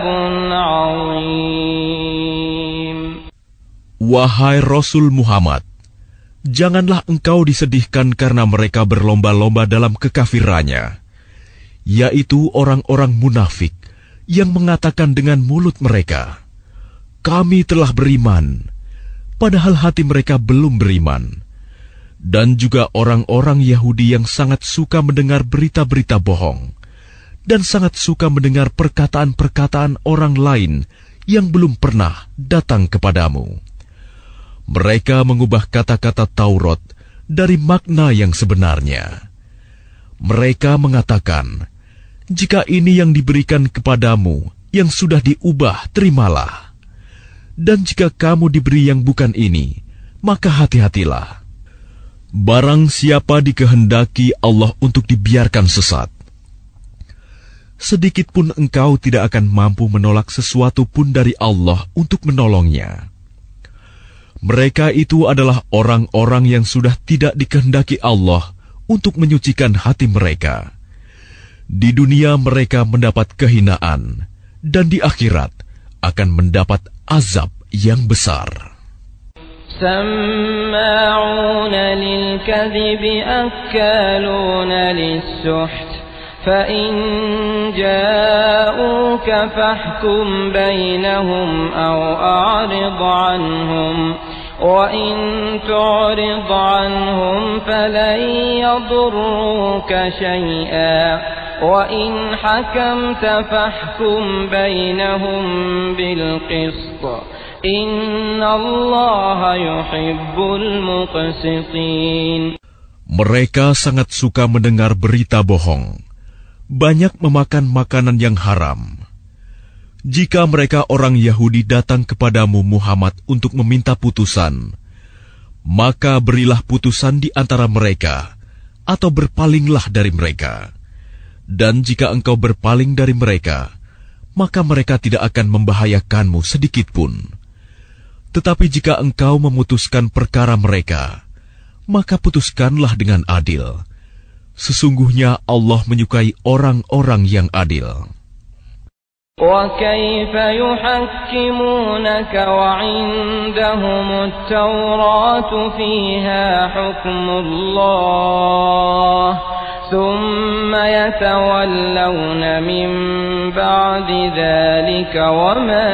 عظيم. Wahai Rasul Muhammad, janganlah engkau disedihkan karena mereka berlomba-lomba dalam kekafirannya, yaitu orang-orang munafik yang mengatakan dengan mulut mereka, "Kami telah beriman," padahal hati mereka belum beriman. Dan juga orang-orang Yahudi yang sangat suka mendengar berita-berita bohong dan sangat suka mendengar perkataan-perkataan orang lain yang belum pernah datang kepadamu. Mereka mengubah kata-kata Taurat dari makna yang sebenarnya. Mereka mengatakan, "Jika ini yang diberikan kepadamu yang sudah diubah, terimalah. Dan jika kamu diberi yang bukan ini, maka hati-hatilah. Barang siapa dikehendaki Allah untuk dibiarkan sesat, sedikit pun engkau tidak akan mampu menolak sesuatu pun dari Allah untuk menolongnya. Mereka itu adalah orang-orang yang sudah tidak dikehendaki Allah untuk menyucikan hati mereka. Di dunia mereka mendapat kehinaan, dan di akhirat akan mendapat azab yang besar." سماعون للكذب أكالون للسحت فإن جاءوك فاحكم بينهم أو أعرض عنهم وإن تعرض عنهم فلن يضروك شيئا وإن حكمت فاحكم بينهم بالقسط إن الله يحب المقسطين. Mereka sangat suka mendengar berita bohong, banyak memakan makanan yang haram. Jika mereka orang Yahudi datang kepadamu Muhammad untuk meminta putusan, maka berilah putusan di antara mereka, atau berpalinglah dari mereka. Dan jika engkau berpaling dari mereka, maka mereka tidak akan membahayakanmu sedikit pun. Tetapi jika engkau memutuskan perkara mereka, maka putuskanlah dengan adil. Sesungguhnya Allah menyukai orang-orang yang adil. وَكَيْفَ يُحَكِّمُونَكَ وَعِندَهُمُ التَّوْرَاةُ فِيهَا حُكْمُ اللَّهِ ثُمَّ يَتَوَلَّوْنَ مِنْ بَعْدِ ذَلِكَ وَمَا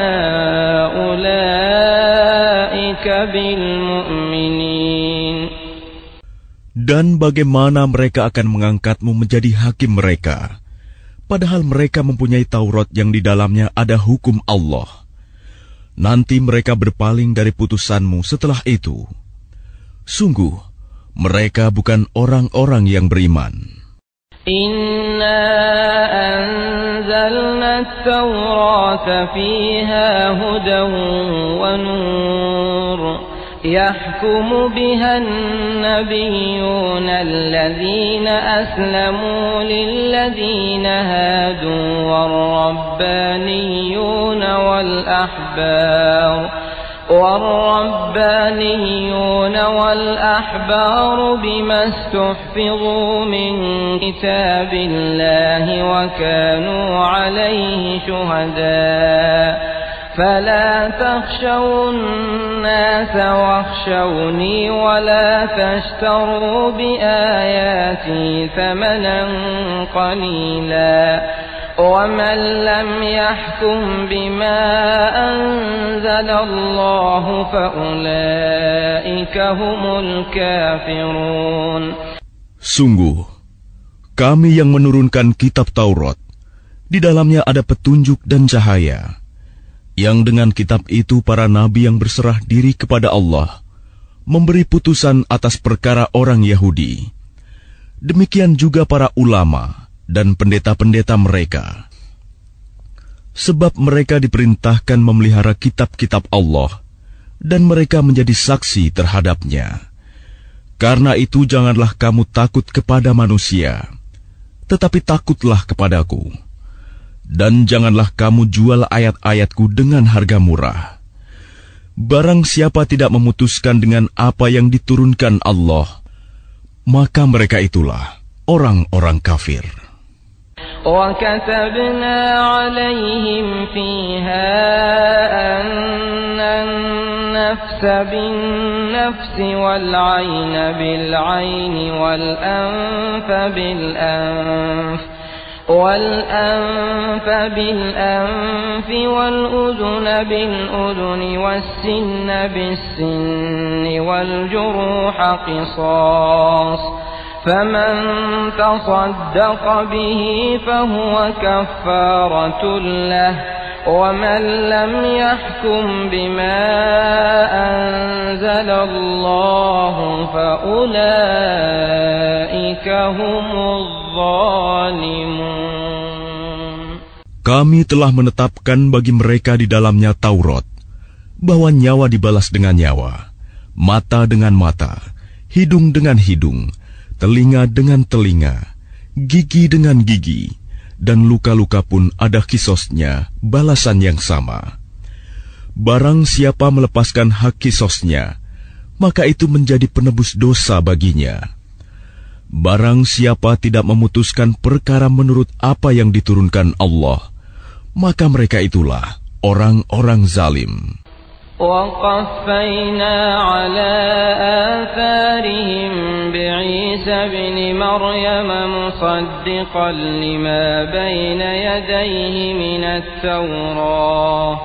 أُولَئِكَ بِالْمُؤْمِنِينَ. Dan bagaimana mereka akan mengangkatmu menjadi hakim mereka, padahal mereka mempunyai Taurat yang di dalamnya ada hukum Allah. Nanti mereka berpaling dari putusanmu setelah itu. Sungguh, mereka bukan orang-orang yang beriman. Inna anzalna at-taurata fiha hudan wa nur yahkumu biha an-nabiyyuna alladhina aslamu lilladhina hadu war-rabbaniyyuna wal-ahbar والربانيون والأحبار بما استحفظوا من كتاب الله وكانوا عليه شهداء فلا تخشوا الناس واخشوني ولا تشتروا بآياتي ثمنا قليلا ومن لم يحكم بما أنزل الله فأولئك هم الكافرون. Sungguh, kami yang menurunkan kitab Taurat, di dalamnya ada petunjuk dan cahaya, yang dengan kitab itu para nabi yang berserah diri kepada Allah memberi putusan atas perkara orang Yahudi. Demikian juga para ulama dan pendeta-pendeta mereka. Sebab mereka diperintahkan memelihara kitab-kitab Allah, dan mereka menjadi saksi terhadapnya. Karena itu janganlah kamu takut kepada manusia, tetapi takutlah kepadaku. Dan janganlah kamu jual ayat-ayatku dengan harga murah. Barang siapa tidak memutuskan dengan apa yang diturunkan Allah, maka mereka itulah orang-orang kafir. وَكَتَبْنَا عَلَيْهِمْ فِيهَا أَنَّ النَّفْسَ بِالنَّفْسِ وَالْعَيْنَ بِالْعَيْنِ وَالْأَنفَ بِالْأَنفِ وَالْأَنفَ بِالْأَنفِ وَالْأُذُنَ بِالْأُذُنِ وَالسِّنَّ بِالسِّنِّ وَالْجُرُوحَ قِصَاصٌ فمن تصدق به فهو كفارة له ومن لم يحكم بما أنزل الله فأولئك هم الظالمون. Kami telah menetapkan bagi mereka di dalamnya Taurat, bahwa nyawa dibalas dengan nyawa, mata dengan mata, hidung dengan hidung, telinga dengan telinga, gigi dengan gigi, dan luka-luka pun ada kisosnya, balasan yang sama. Barang siapa melepaskan hak kisosnya, maka itu menjadi penebus dosa baginya. Barang siapa tidak memutuskan perkara menurut apa yang diturunkan Allah, maka mereka itulah orang-orang zalim. وَقَفَّيْنَا عَلَى آثَارِهِمْ بِعِيسَى ابْنِ مَرْيَمَ مُصَدِّقًا لِمَا بَيْنَ يَدَيْهِ مِنَ التَّوْرَاةِ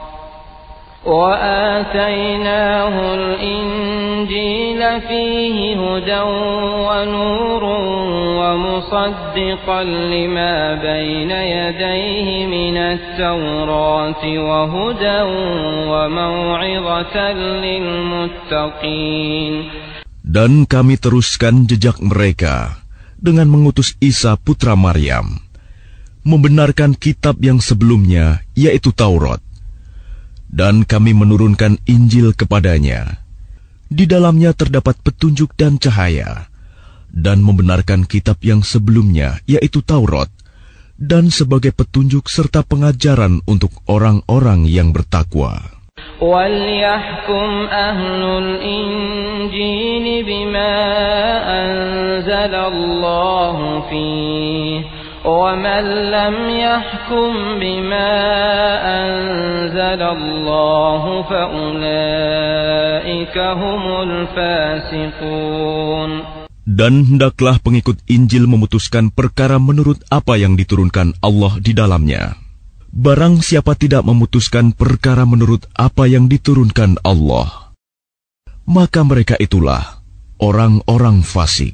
وَآتَيْنَاهُ الْإِنْجِيلَ فِيهِ هُدًى وَنُورٌ وَمُصَدِّقًا لِمَا بَيْنَ يَدَيْهِ مِنَ التَّوْرَاةِ وَهُدًى وَمَوْعِظَةً لِلْمُتَّقِينَ. Dan kami teruskan jejak mereka dengan mengutus Isa putra Maryam, membenarkan kitab yang sebelumnya, yaitu Taurat. Dan kami menurunkan Injil kepadanya. Di dalamnya terdapat petunjuk dan cahaya, dan membenarkan kitab yang sebelumnya, yaitu Taurat, dan sebagai petunjuk serta pengajaran untuk orang-orang yang bertakwa. وَلْيَحْكُمْ أَهْلُ الْإِنْجِيلِ بِمَا أَنزَلَ اللَّهُ فِيهِ وَمَنْ لَمْ يَحْكُمْ بِمَا أَنزَلَ اللَّهُ فَأُولَئِكَ هُمُ الْفَاسِقُونَ. Dan hendaklah pengikut Injil memutuskan perkara menurut apa yang diturunkan Allah di dalamnya. Barang siapa tidak memutuskan perkara menurut apa yang diturunkan Allah, maka mereka itulah orang-orang fasik.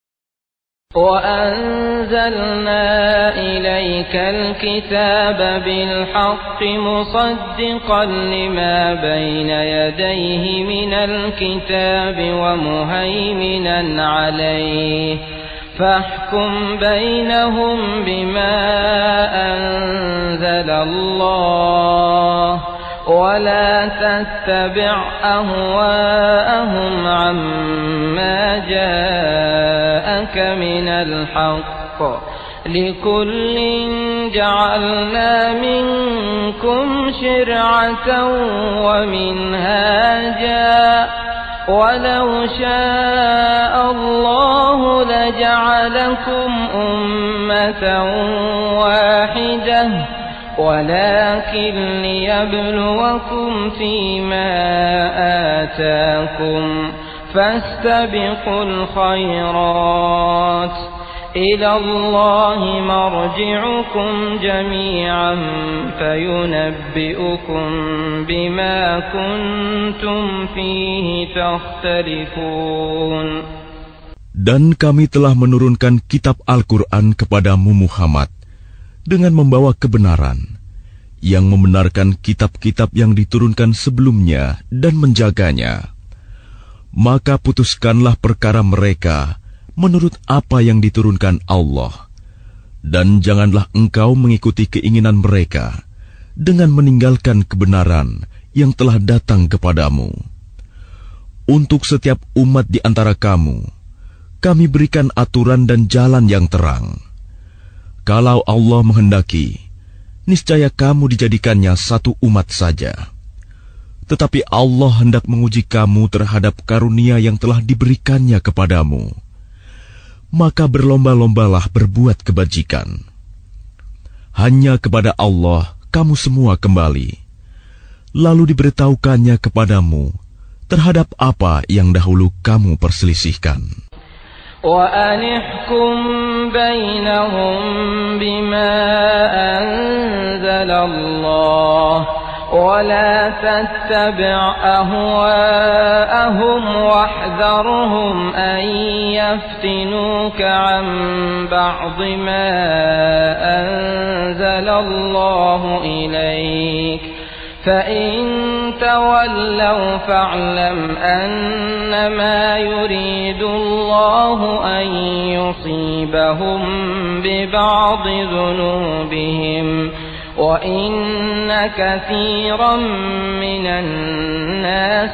وَأَنزَلْنَا إِلَيْكَ الْكِتَابَ بِالْحَقِّ مُصَدِّقًا لِمَا بَيْنَ يَدَيْهِ مِنَ الْكِتَابِ وَمُهَيْمِنًا عَلَيْهِ فاحكم بينهم بما أنزل الله ولا تتبع أهواءهم عما جاءك من الحق لكل جعلنا منكم شرعة ومنهاجا ولو شاء الله لجعلكم أمة واحدة ولكن ليبلوكم فيما آتاكم فاستبقوا الخيرات إلى الله مرجعكم جميعا فينبئكم بما كنتم فيه تختلفون. Dan kami telah menurunkan kitab Al-Quran kepadamu Muhammad dengan membawa kebenaran, yang membenarkan kitab-kitab yang diturunkan sebelumnya dan menjaganya. Maka putuskanlah perkara mereka menurut apa yang diturunkan Allah, dan janganlah engkau mengikuti keinginan mereka dengan meninggalkan kebenaran yang telah datang kepadamu. Untuk setiap umat di antara kamu, kami berikan aturan dan jalan yang terang. Kalau Allah menghendaki, niscaya kamu dijadikannya satu umat saja. Tetapi Allah hendak menguji kamu terhadap karunia yang telah diberikannya kepadamu. Maka berlomba-lombalah berbuat kebajikan. Hanya kepada Allah kamu semua kembali. Lalu diberitahukannya kepadamu terhadap apa yang dahulu kamu perselisihkan. وَأَنِ احْكُمْ بَيْنَهُمْ بِمَا أَنزَلَ اللَّهُ وَلَا تَتَّبِعْ أَهْوَاءَهُمْ وَاحْذَرْهُمْ أَنْ يَفْتِنُوكَ عَنْ بَعْضِ مَا أَنزَلَ اللَّهُ إِلَيْكَ فَإِنْ تَوَلَّوْا فَاعْلَمْ أَنَّمَا يُرِيدُ اللَّهُ أَنْ يُصِيبَهُمْ بِبَعْضِ ذُنُوبِهِمْ وَإِنَّ كَثِيرًا مِنَ النَّاسِ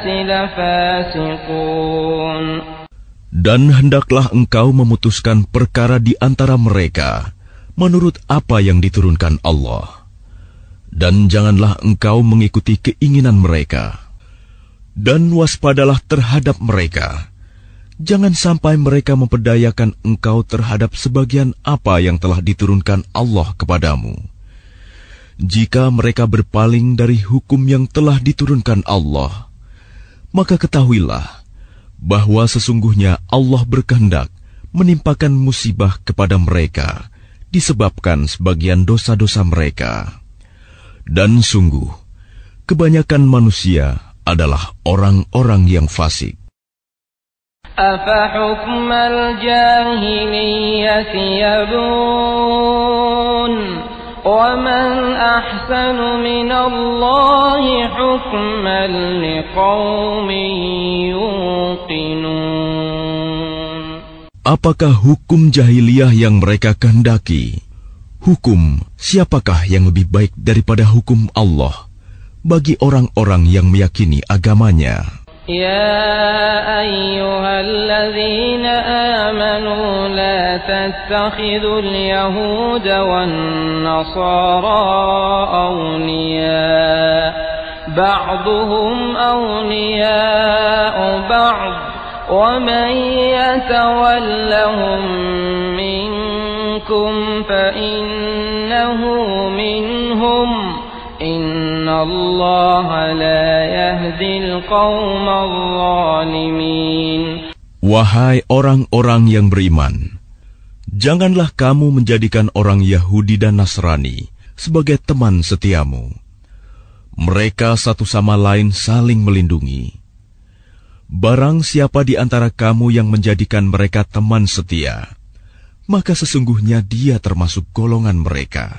لَفَاسِقُونَ. Dan hendaklah engkau memutuskan perkara di antara mereka menurut apa yang diturunkan Allah. Dan janganlah engkau mengikuti keinginan mereka. Dan waspadalah terhadap mereka. Jangan sampai mereka memperdayakan engkau terhadap sebagian apa yang telah diturunkan Allah kepadamu. Jika mereka berpaling dari hukum yang telah diturunkan Allah, maka ketahuilah bahwa sesungguhnya Allah berkehendak menimpakan musibah kepada mereka disebabkan sebagian dosa-dosa mereka. Dan sungguh, kebanyakan manusia adalah orang-orang yang fasik. أَفَحُكْمَ الْجَاهِلِيَّةِ يَبْغُونَ وَمَنْ أَحْسَنُ مِنَ اللَّهِ حُكْمًا لِقَوْمٍ يُوقِنُونَ. Apakah hukum jahiliyah yang mereka kehendaki? Hukum siapakah yang lebih baik daripada hukum Allah bagi orang-orang yang meyakini agamanya? يا أيها الذين آمنوا لا تتخذوا اليهود والنصارى أولياء بعضهم أولياء بعض ومن يتولهم منكم فإنه منهم إن الله لا يهدي القوم الظالمين. Wahai orang-orang yang beriman, janganlah kamu menjadikan orang Yahudi dan Nasrani sebagai teman setiamu. Mereka satu sama lain saling melindungi. Barang siapa di antara kamu yang menjadikan mereka teman setia, maka sesungguhnya dia termasuk golongan mereka.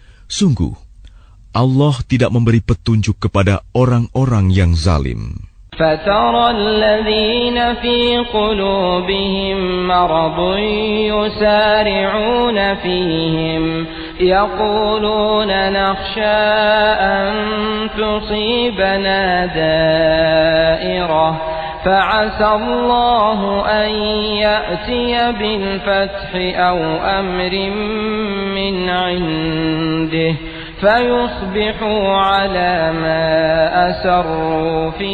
Sungguh, Allah tidak memberi petunjuk kepada orang-orang yang zalim. فترى الذين في قلوبهم مرض يسارعون فيهم يقولون نخشى أن تصيبنا دائرة فعسى الله أن يأتي بالفتح أو أمر من عنده فيصبحوا على ما أسروا في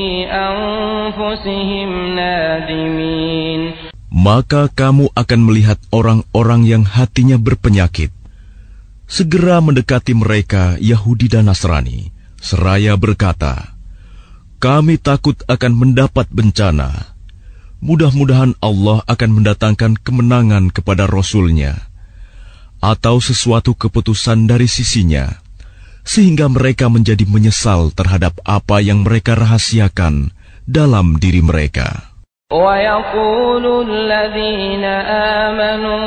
أنفسهم نادمين. Maka kamu akan melihat orang-orang yang hatinya berpenyakit segera mendekati mereka Yahudi dan Nasrani, seraya berkata, kami takut akan mendapat bencana. Mudah-mudahan Allah akan mendatangkan kemenangan kepada Rasul-Nya atau sesuatu keputusan dari sisinya, sehingga mereka menjadi menyesal terhadap apa yang mereka rahasiakan dalam diri mereka. وَيَقُولُ الَّذِينَ آمَنُوا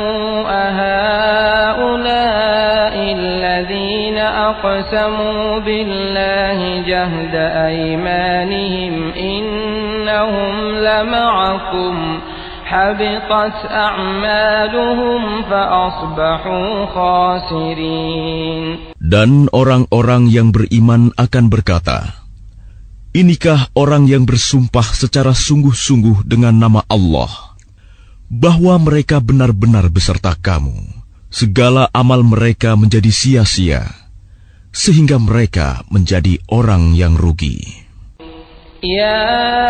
أَهَؤُلَاءِ الَّذِينَ أَقْسَمُوا بِاللَّهِ جَهْدَ أَيْمَانِهِمْ إِنَّهُمْ لَمَعَكُمْ حَبِطَتْ أَعْمَالُهُمْ فَأَصْبَحُوا خَاسِرِينَ. Dan orang-orang yang beriman akan berkata, inikah orang yang bersumpah secara sungguh-sungguh dengan nama Allah, bahwa mereka benar-benar beserta kamu. Segala amal mereka menjadi sia-sia, sehingga mereka menjadi orang yang rugi. Ya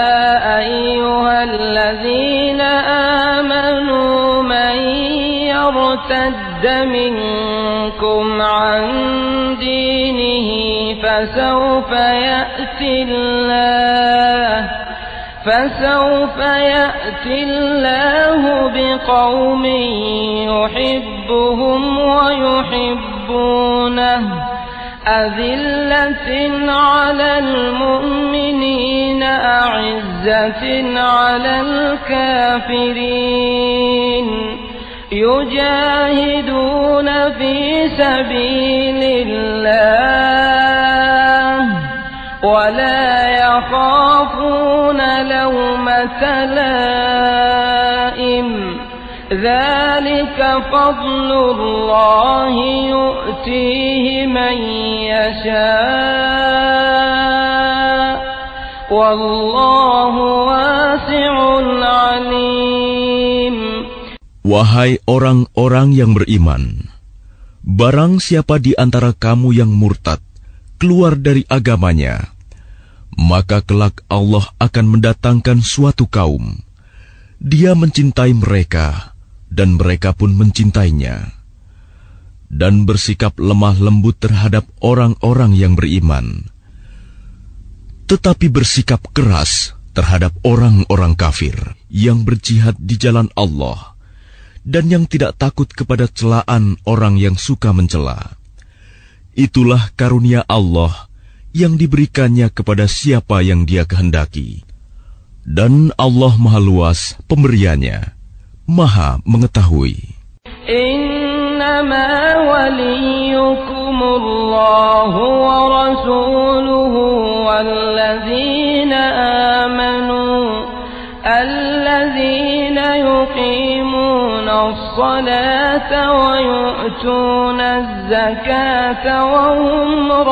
ayyuhalladzina amanu man yartadda minkum an dinihi fasawfa ya'ti Allah fasawfa ya'ti Allah biqaumin yuhibbuhum wa yuhibbunahu أذلة على المؤمنين أعزة على الكافرين يجاهدون في سبيل الله ولا يخافون لومة لائم ذلك فضل الله يؤتيه من يشاء والله واسع عليم. Wahai orang-orang yang beriman, barang siapa di antara kamu yang murtad keluar dari agamanya, maka kelak Allah akan mendatangkan suatu kaum. Dia mencintai mereka dan mereka pun mencintainya, dan bersikap lemah lembut terhadap orang-orang yang beriman, tetapi bersikap keras terhadap orang-orang kafir yang berjihad di jalan Allah dan yang tidak takut kepada celaan orang yang suka mencela. Itulah karunia Allah yang diberikannya kepada siapa yang Dia kehendaki, dan Allah Maha Luas pemberiannya, Maha mengetahui. Innama waliyukumullahu wa rasuluhu walladzina amanu alladzina yuqimuna as-salata wa yu'tuna az-zakata wa hum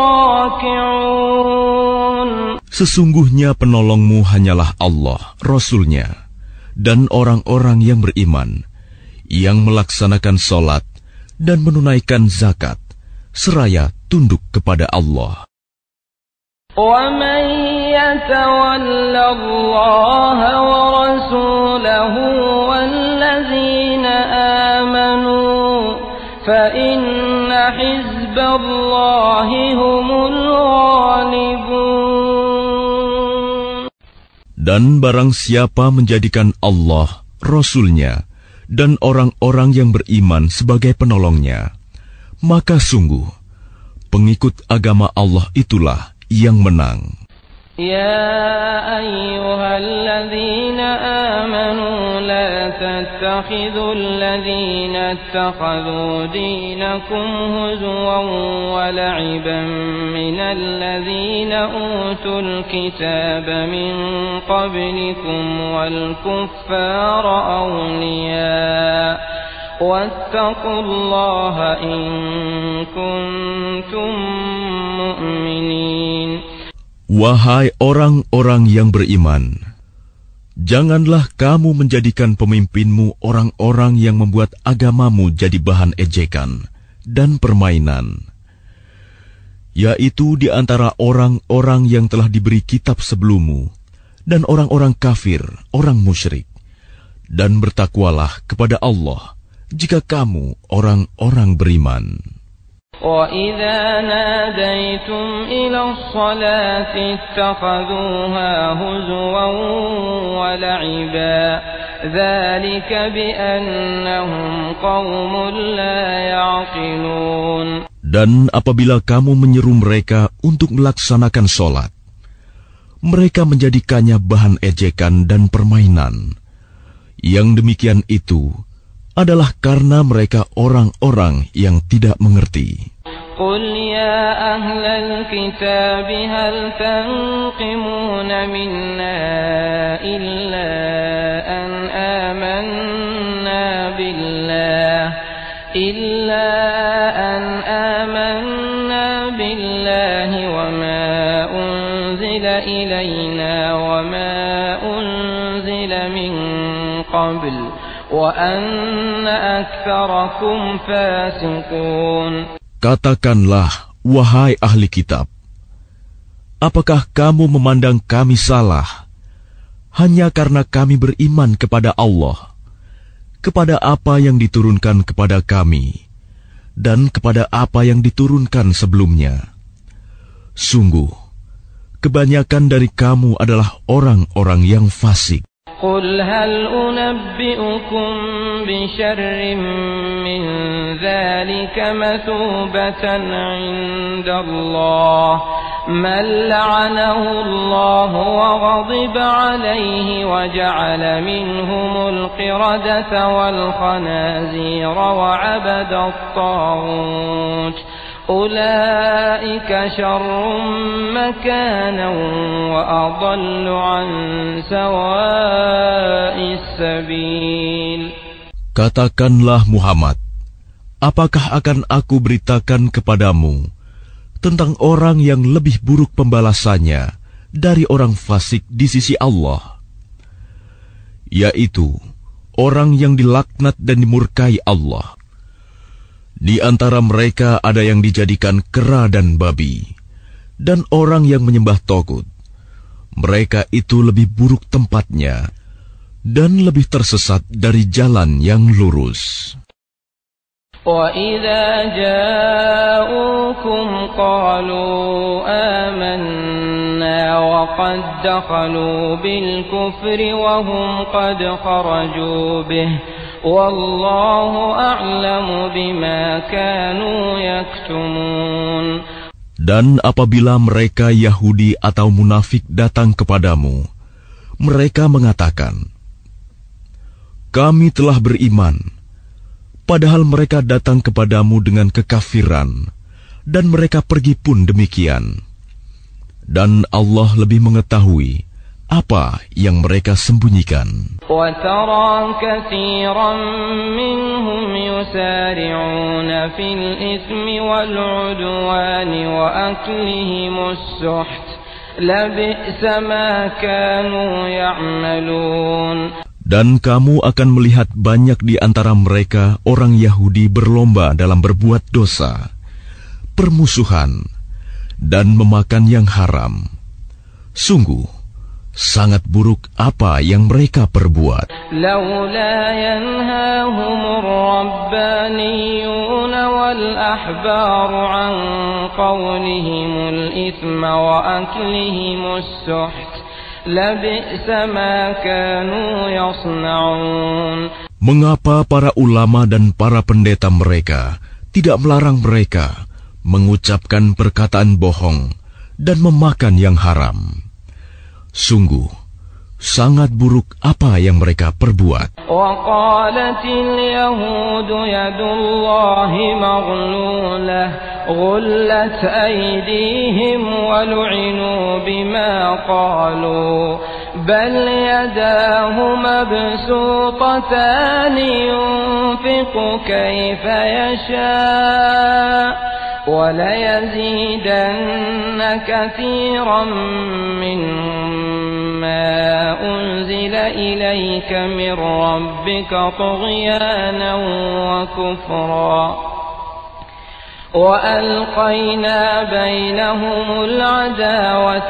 raki'un. Sesungguhnya penolongmu hanyalah Allah, Rasul-Nya, dan orang-orang yang beriman, yang melaksanakan sholat dan menunaikan zakat, seraya tunduk kepada Allah. وَمَنْ يَتَوَلَّ اللَّهَ وَرَسُولَهُ وَالَّذِينَ آمَنُوا فَإِنَّ حِزْبَ اللَّهِ هُمُ الْغَالِبُونَ. Dan barang siapa menjadikan Allah, Rasul-Nya, dan orang-orang yang beriman sebagai penolongnya, maka sungguh, pengikut agama Allah itulah yang menang. Ya ayyuhalladzina amanu la تتخذوا الذين اتخذوا دينكم هزوا ولعبا من الذين أوتوا الكتاب من قبلكم والكفار أولياء واتقوا الله إن كنتم مؤمنين. Wahai orang-orang yang beriman, janganlah kamu menjadikan pemimpinmu orang-orang yang membuat agamamu jadi bahan ejekan dan permainan, yaitu di antara orang-orang yang telah diberi kitab sebelummu dan orang-orang kafir, orang musyrik. Dan bertakwalah kepada Allah jika kamu orang-orang beriman. وَإِذَا نَادَيْتُمْ إِلَى الصَّلَاةِ اتَّخَذُوهَا هُزُوًا وَلَعِبًا ذَلِكَ بِأَنَّهُمْ قَوْمٌ لَا يَعْقِلُونَ. Dan apabila kamu menyeru mereka untuk melaksanakan sholat, mereka menjadikannya bahan ejekan dan permainan. Yang demikian itu adalah karena mereka orang-orang yang tidak mengerti. قُلْ يَا أَهْلَ الْكِتَابِ هَلْ تَنْقِمُونَ مِنَّا إِلَّا أَنْ آمَنَّا بِاللَّهِ إِلَّا أَنْ آمَنَّا بِاللَّهِ وَمَا أُنْزِلَ إِلَيْنَا وَمَا أُنْزِلَ مِنْ قَبْلُ وَأَنَّ أَكْثَرَكُمْ فَاسِقُونَ. Katakanlah, wahai ahli kitab, apakah kamu memandang kami salah hanya karena kami beriman kepada Allah, kepada apa yang diturunkan kepada kami, dan kepada apa yang diturunkan sebelumnya? Sungguh, kebanyakan dari kamu adalah orang-orang yang fasik. قُلْ هَلْ أُنَبِّئُكُمْ بِشَرٍّ مِّن ذَلِكَ مَثُوبَةً عِندَ اللَّهِ مَن لَّعَنَهُ اللَّهُ وَغَضِبَ عَلَيْهِ وَجَعَلَ مِنْهُمُ الْقِرَدَةَ وَالْخَنَازِيرَ وَعَبَدَ الطَّاغُوتَ أُولَئِكَ شَرٌّ مَكَانًا وَأَضَلُّ عَن سَوَاءِ السَّبِيلِ. Katakanlah Muhammad, apakah akan aku beritakan kepadamu tentang orang yang lebih buruk pembalasannya dari orang fasik di sisi Allah, yaitu orang yang dilaknat dan dimurkai Allah. Di antara mereka ada yang dijadikan kera dan babi, dan orang yang menyembah togut. Mereka itu lebih buruk tempatnya, dan lebih tersesat dari jalan yang lurus. وَإِذَا جَاءُوكُمْ قَالُوا آمَنَّا وَقَدْ دَخَلُوا بِالْكُفْرِ وَهُمْ قَدْ خَرَجُوا بِهِ وَاللَّهُ أَعْلَمُ بِمَا كَانُوا يَكْتُمُونَ. Dan apabila mereka Yahudi atau munafik datang kepadamu, mereka mengatakan, kami telah beriman, padahal mereka datang kepadamu dengan kekafiran, dan mereka pergi pun demikian. Dan Allah lebih mengetahui apa yang mereka sembunyikan. وَتَرَى كَثِيرًا مِّنْهُمْ يُسَارِعُونَ فِي الْإِثْمِ وَالْعُدْوَانِ وَأَكْلِهِمُ السُّحْتَ لَبِئْسَ مَا كَانُوا يَعْمَلُونَ. Dan kamu akan melihat banyak di antara mereka orang Yahudi berlomba dalam berbuat dosa, permusuhan, dan memakan yang haram. Sungguh, sangat buruk apa yang mereka perbuat. لولا ينهاهم الربانيون والأحبار عن قولهم الإثم وأكلهم السحت لبئس ما كانوا يصنعون. Mengapa para ulama dan para pendeta mereka tidak melarang mereka mengucapkan perkataan bohong dan memakan yang haram? Sungguh, sangat buruk apa yang mereka perbuat. وقالت اليهود يد الله مغلولة غلت أيديهم ولعنوا بما قالوا بل يداه مبسوطتان ينفق كيف يشاء وليزيدن كثيرا منهم ما أنزل إليك من ربك طغيانا وكفرا وألقينا بينهم العداوة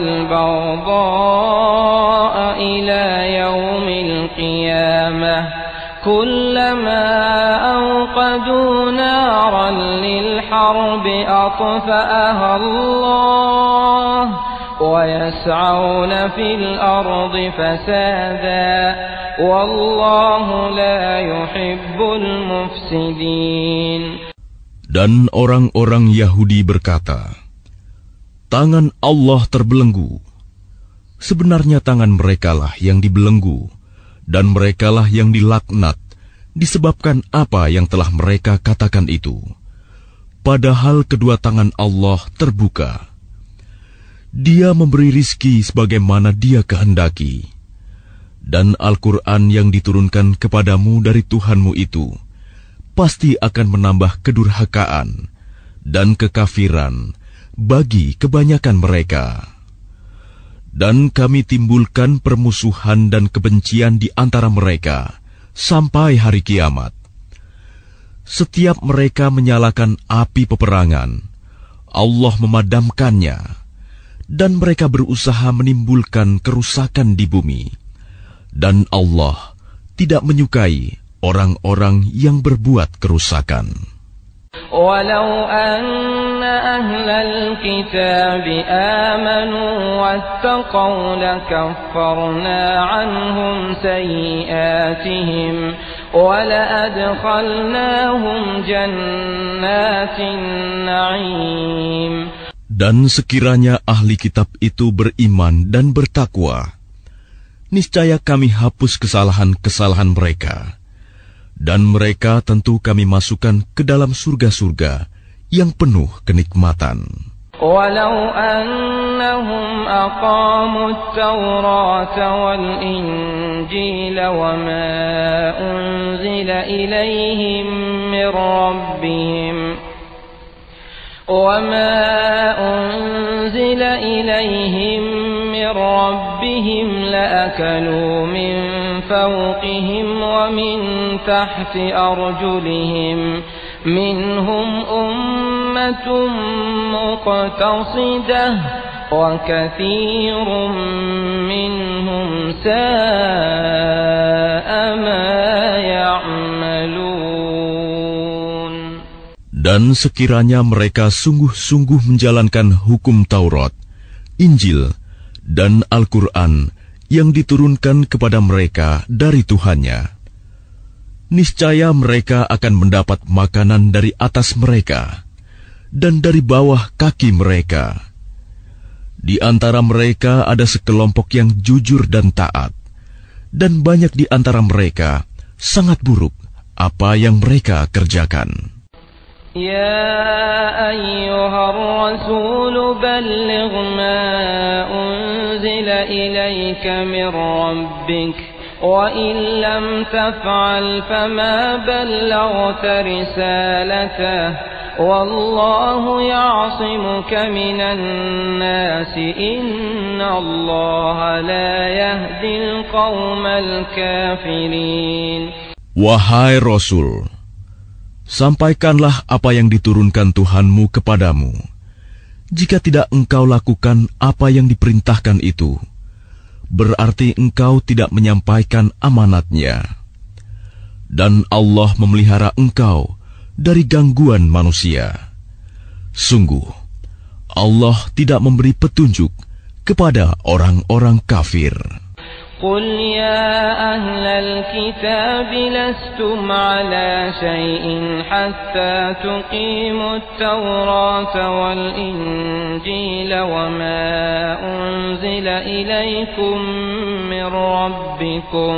والبغضاء إلى يوم القيامة كلما أوقدوا نارا للحرب أطفأها الله ويسعون في الأرض فسادا والله لا يحب المفسدين. Dan orang-orang Yahudi berkata, tangan Allah terbelenggu. Sebenarnya tangan merekalah yang dibelenggu, dan merekalah yang dilaknat, disebabkan apa yang telah mereka katakan itu. Padahal kedua tangan Allah terbuka. Dia memberi rizki sebagaimana Dia kehendaki. Dan Al-Quran yang diturunkan kepadamu dari Tuhanmu itu pasti akan menambah kedurhakaan dan kekafiran bagi kebanyakan mereka. Dan kami timbulkan permusuhan dan kebencian di antara mereka sampai hari kiamat. Setiap mereka menyalakan api peperangan, Allah memadamkannya, dan mereka berusaha menimbulkan kerusakan di bumi. Dan Allah tidak menyukai orang-orang yang berbuat kerusakan. ولو أن أهل الكتاب آمنوا واتقوا لكفرنا عنهم سيئاتهم ولأدخلناهم جنات النعيم. Dan sekiranya ahli kitab itu beriman dan bertakwa, niscaya kami hapus kesalahan-kesalahan mereka. Dan mereka tentu kami masukkan ke dalam surga-surga yang penuh kenikmatan. ولو أنهم أقاموا التوراة والإنجيل وما أنزل إليهم من ربهم وما أنزل إليهم من ربهم لأكلوا من فوقهم ومن تحت أرجلهم منهم أمة مقتصدة وكثير منهم ساء ما يعملون. Dan sekiranya mereka sungguh-sungguh menjalankan hukum Taurat, Injil, dan Al-Quran yang diturunkan kepada mereka dari Tuhannya, niscaya mereka akan mendapat makanan dari atas mereka dan dari bawah kaki mereka. Di antara mereka ada sekelompok yang jujur dan taat, dan banyak di antara mereka sangat buruk apa yang mereka kerjakan. يا أيها الرسول بلغ ما أنزل إليك من ربك وإن لم تفعل فما بلغت رسالته والله يعصمك من الناس إن الله لا يهدي القوم الكافرين. Wahai Rasul, sampaikanlah apa yang diturunkan Tuhanmu kepadamu. Jika tidak engkau lakukan apa yang diperintahkan itu, berarti engkau tidak menyampaikan amanatnya. Dan Allah memelihara engkau dari gangguan manusia. Sungguh, Allah tidak memberi petunjuk kepada orang-orang kafir. قل يا أهل الكتاب لستم على شيء حتى تقيموا التوراة والإنجيل وما أنزل إليكم من ربكم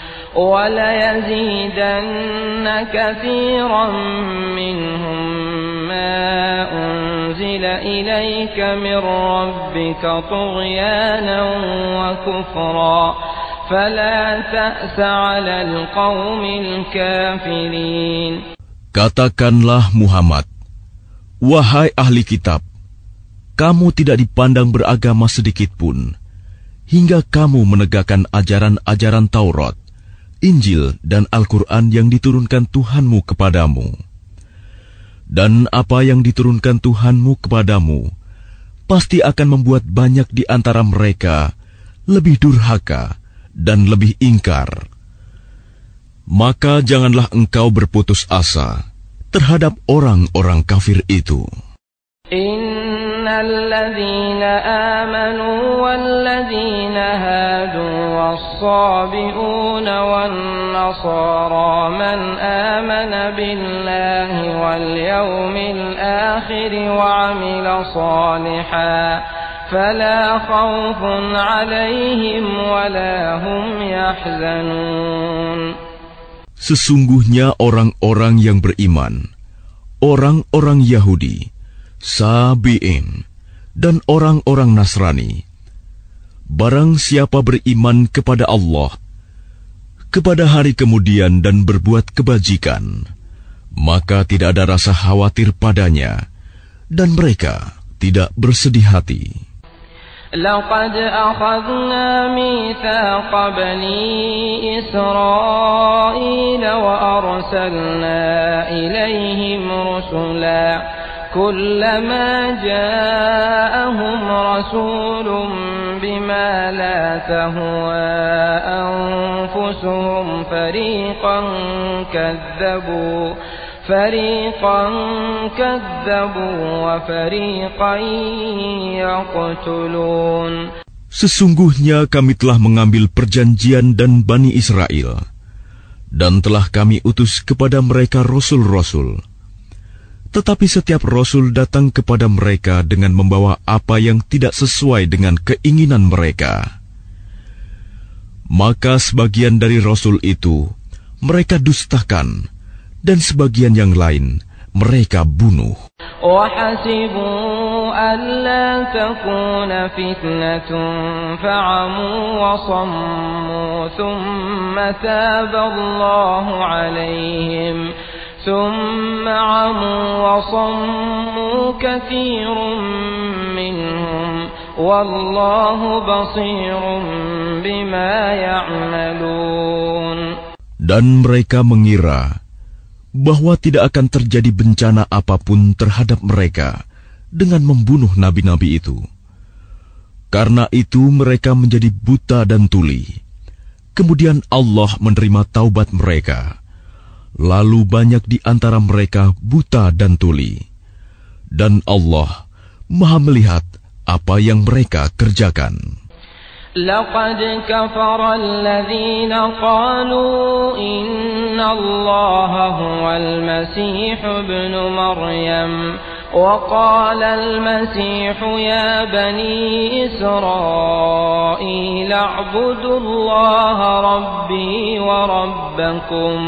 وليزيدن كثيرا منهم ما أنزل إليك من ربك طغيانا وكفرا فلا تأس على القوم الكافرين. Katakanlah Muhammad, wahai ahli kitab, kamu tidak dipandang beragama sedikitpun, hingga kamu menegakkan ajaran-ajaran Taurat, Injil, dan Al-Quran yang diturunkan Tuhanmu kepadamu. Dan apa yang diturunkan Tuhanmu kepadamu, pasti akan membuat banyak di antara mereka lebih durhaka dan lebih ingkar. Maka janganlah engkau berputus asa terhadap orang-orang kafir itu. الذين آمنوا والذين هادوا والصابئون والنصارى من آمن بالله واليوم الآخر وعمل صالحا فلا خوف عليهم ولا هم يحزنون. Sesungguhnya orang-orang yang beriman, orang-orang Yahudi, Sabi'in, dan orang-orang Nasrani, barang siapa beriman kepada Allah, kepada hari kemudian dan berbuat kebajikan, maka tidak ada rasa khawatir padanya, dan mereka tidak bersedih hati. لقد أخذنا ميثاق بني إسرائيل وأرسلنا إليهم رسلا كلما جاءهم رسول بما لا تهوى أنفسهم فريقا كذبوا فريقا كذبوا وفريقا يقتلون. Sesungguhnya kami telah mengambil perjanjian dan Bani Israel, dan telah kami utus kepada mereka rasul-rasul. Tetapi setiap rasul datang kepada mereka dengan membawa apa yang tidak sesuai dengan keinginan mereka. Maka sebagian dari rasul itu mereka dustakan, dan sebagian yang lain mereka bunuh. وَحَسِبُوا أَلَّا تَكُونَ فِتْنَةٌ فَعَمُوا وَصَمُّوا ثُمَّ تَابَ اللَّهُ عَلَيْهِمْ ثم عموا وصموا كثير منهم والله بصير بما يعملون. Dan mereka mengira bahwa tidak akan terjadi bencana apapun terhadap mereka dengan membunuh nabi-nabi itu. Karena itu mereka menjadi buta dan tuli. Kemudian Allah menerima taubat mereka. Lalu banyak di antara mereka buta dan tuli. Dan Allah Maha melihat apa yang mereka kerjakan. لقد كفر الذين قالوا إن الله هو المسيح ابن مريم وقال المسيح يا بني إسرائيل اعبدوا الله ربي وربكم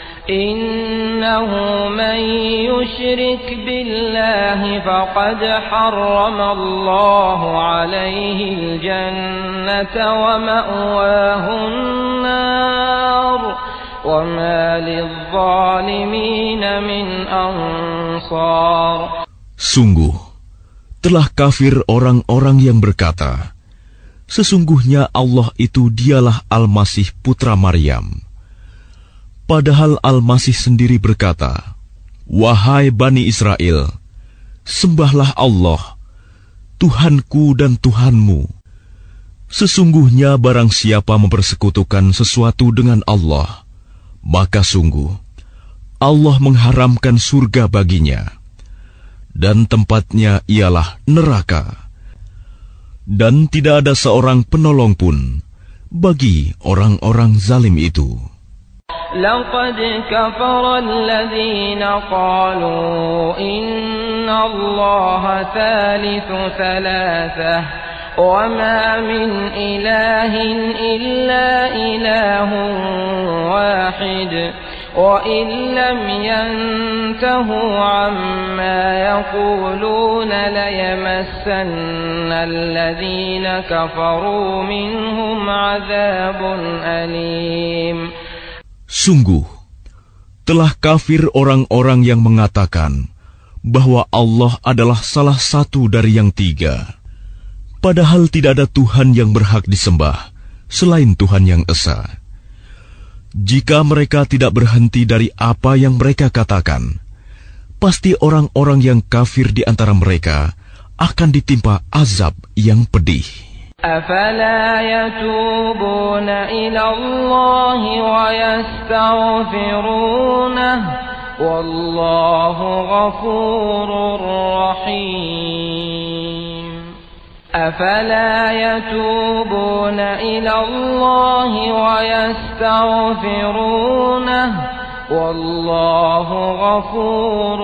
إنه من يشرك بالله فقد حرم الله عليه الجنة ومأواه النار وما للظالمين من أنصار. Sungguh, telah kafir orang-orang yang berkata, sesungguhnya Allah itu dialah Al-Masih putra Maryam. Padahal Al-Masih sendiri berkata, wahai Bani Israel, sembahlah Allah, Tuhanku dan Tuhanmu. Sesungguhnya barang siapa mempersekutukan sesuatu dengan Allah, maka sungguh Allah mengharamkan surga baginya, dan tempatnya ialah neraka. Dan tidak ada seorang penolong pun bagi orang-orang zalim itu. لقد كفر الذين قالوا إن الله ثالث ثلاثة وما من إله إلا إله واحد وإن لم ينتهوا عما يقولون ليمسن الذين كفروا منهم عذاب أليم. Sungguh, telah kafir orang-orang yang mengatakan bahwa Allah adalah salah satu dari yang tiga. Padahal tidak ada Tuhan yang berhak disembah selain Tuhan yang Esa. Jika mereka tidak berhenti dari apa yang mereka katakan, pasti orang-orang yang kafir di antara mereka akan ditimpa azab yang pedih. أفلا يتوبون إلى الله ويستغفرونه والله غفور رحيم أفلا يتوبون إلى الله ويستغفرونه والله غفور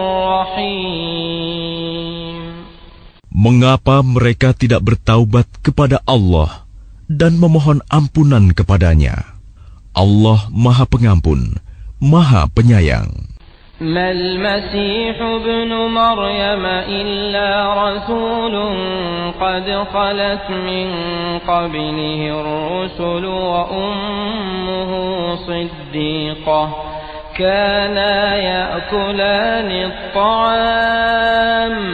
رحيم. Mengapa mereka tidak bertaubat kepada Allah dan memohon ampunan kepadanya? Allah Maha Pengampun, Maha Penyayang. ما المسيح ابن مريم إلا رسول قد خلت من قبله الرسل وأمه صديقة كانا يأكلان الطعام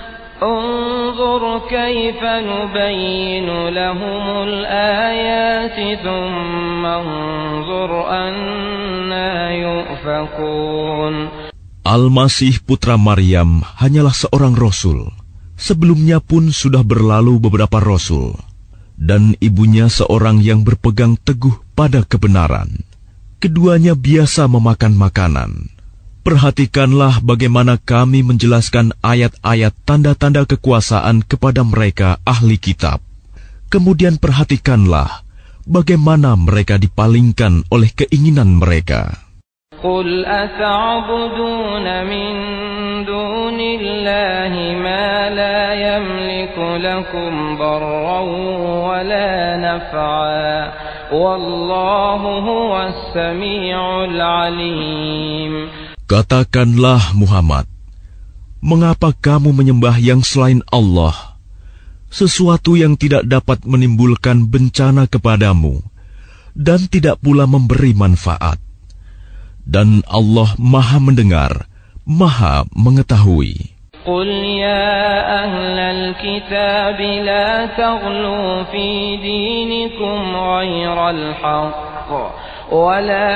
انظر كيف نبين لهم الآيات ثم انظر أنا يؤفكون. Al-Masih putra Maryam hanyalah seorang rasul. Sebelumnya pun sudah berlalu beberapa rasul, dan ibunya seorang yang berpegang teguh pada kebenaran. Keduanya biasa memakan makanan. Perhatikanlah bagaimana kami menjelaskan ayat-ayat tanda-tanda kekuasaan kepada mereka ahli kitab. Kemudian perhatikanlah bagaimana mereka dipalingkan oleh keinginan mereka. قل أتعبدون من دون الله ما لا يملك لكم ضرا ولا نفعا والله هو السميع العليم. Katakanlah Muhammad, mengapa kamu menyembah yang selain Allah, sesuatu yang tidak dapat menimbulkan bencana kepadamu dan tidak pula memberi manfaat? Dan Allah Maha Mendengar, Maha Mengetahui. قل يا أهل الكتاب لا تغلوا في دينكم غير الحق ولا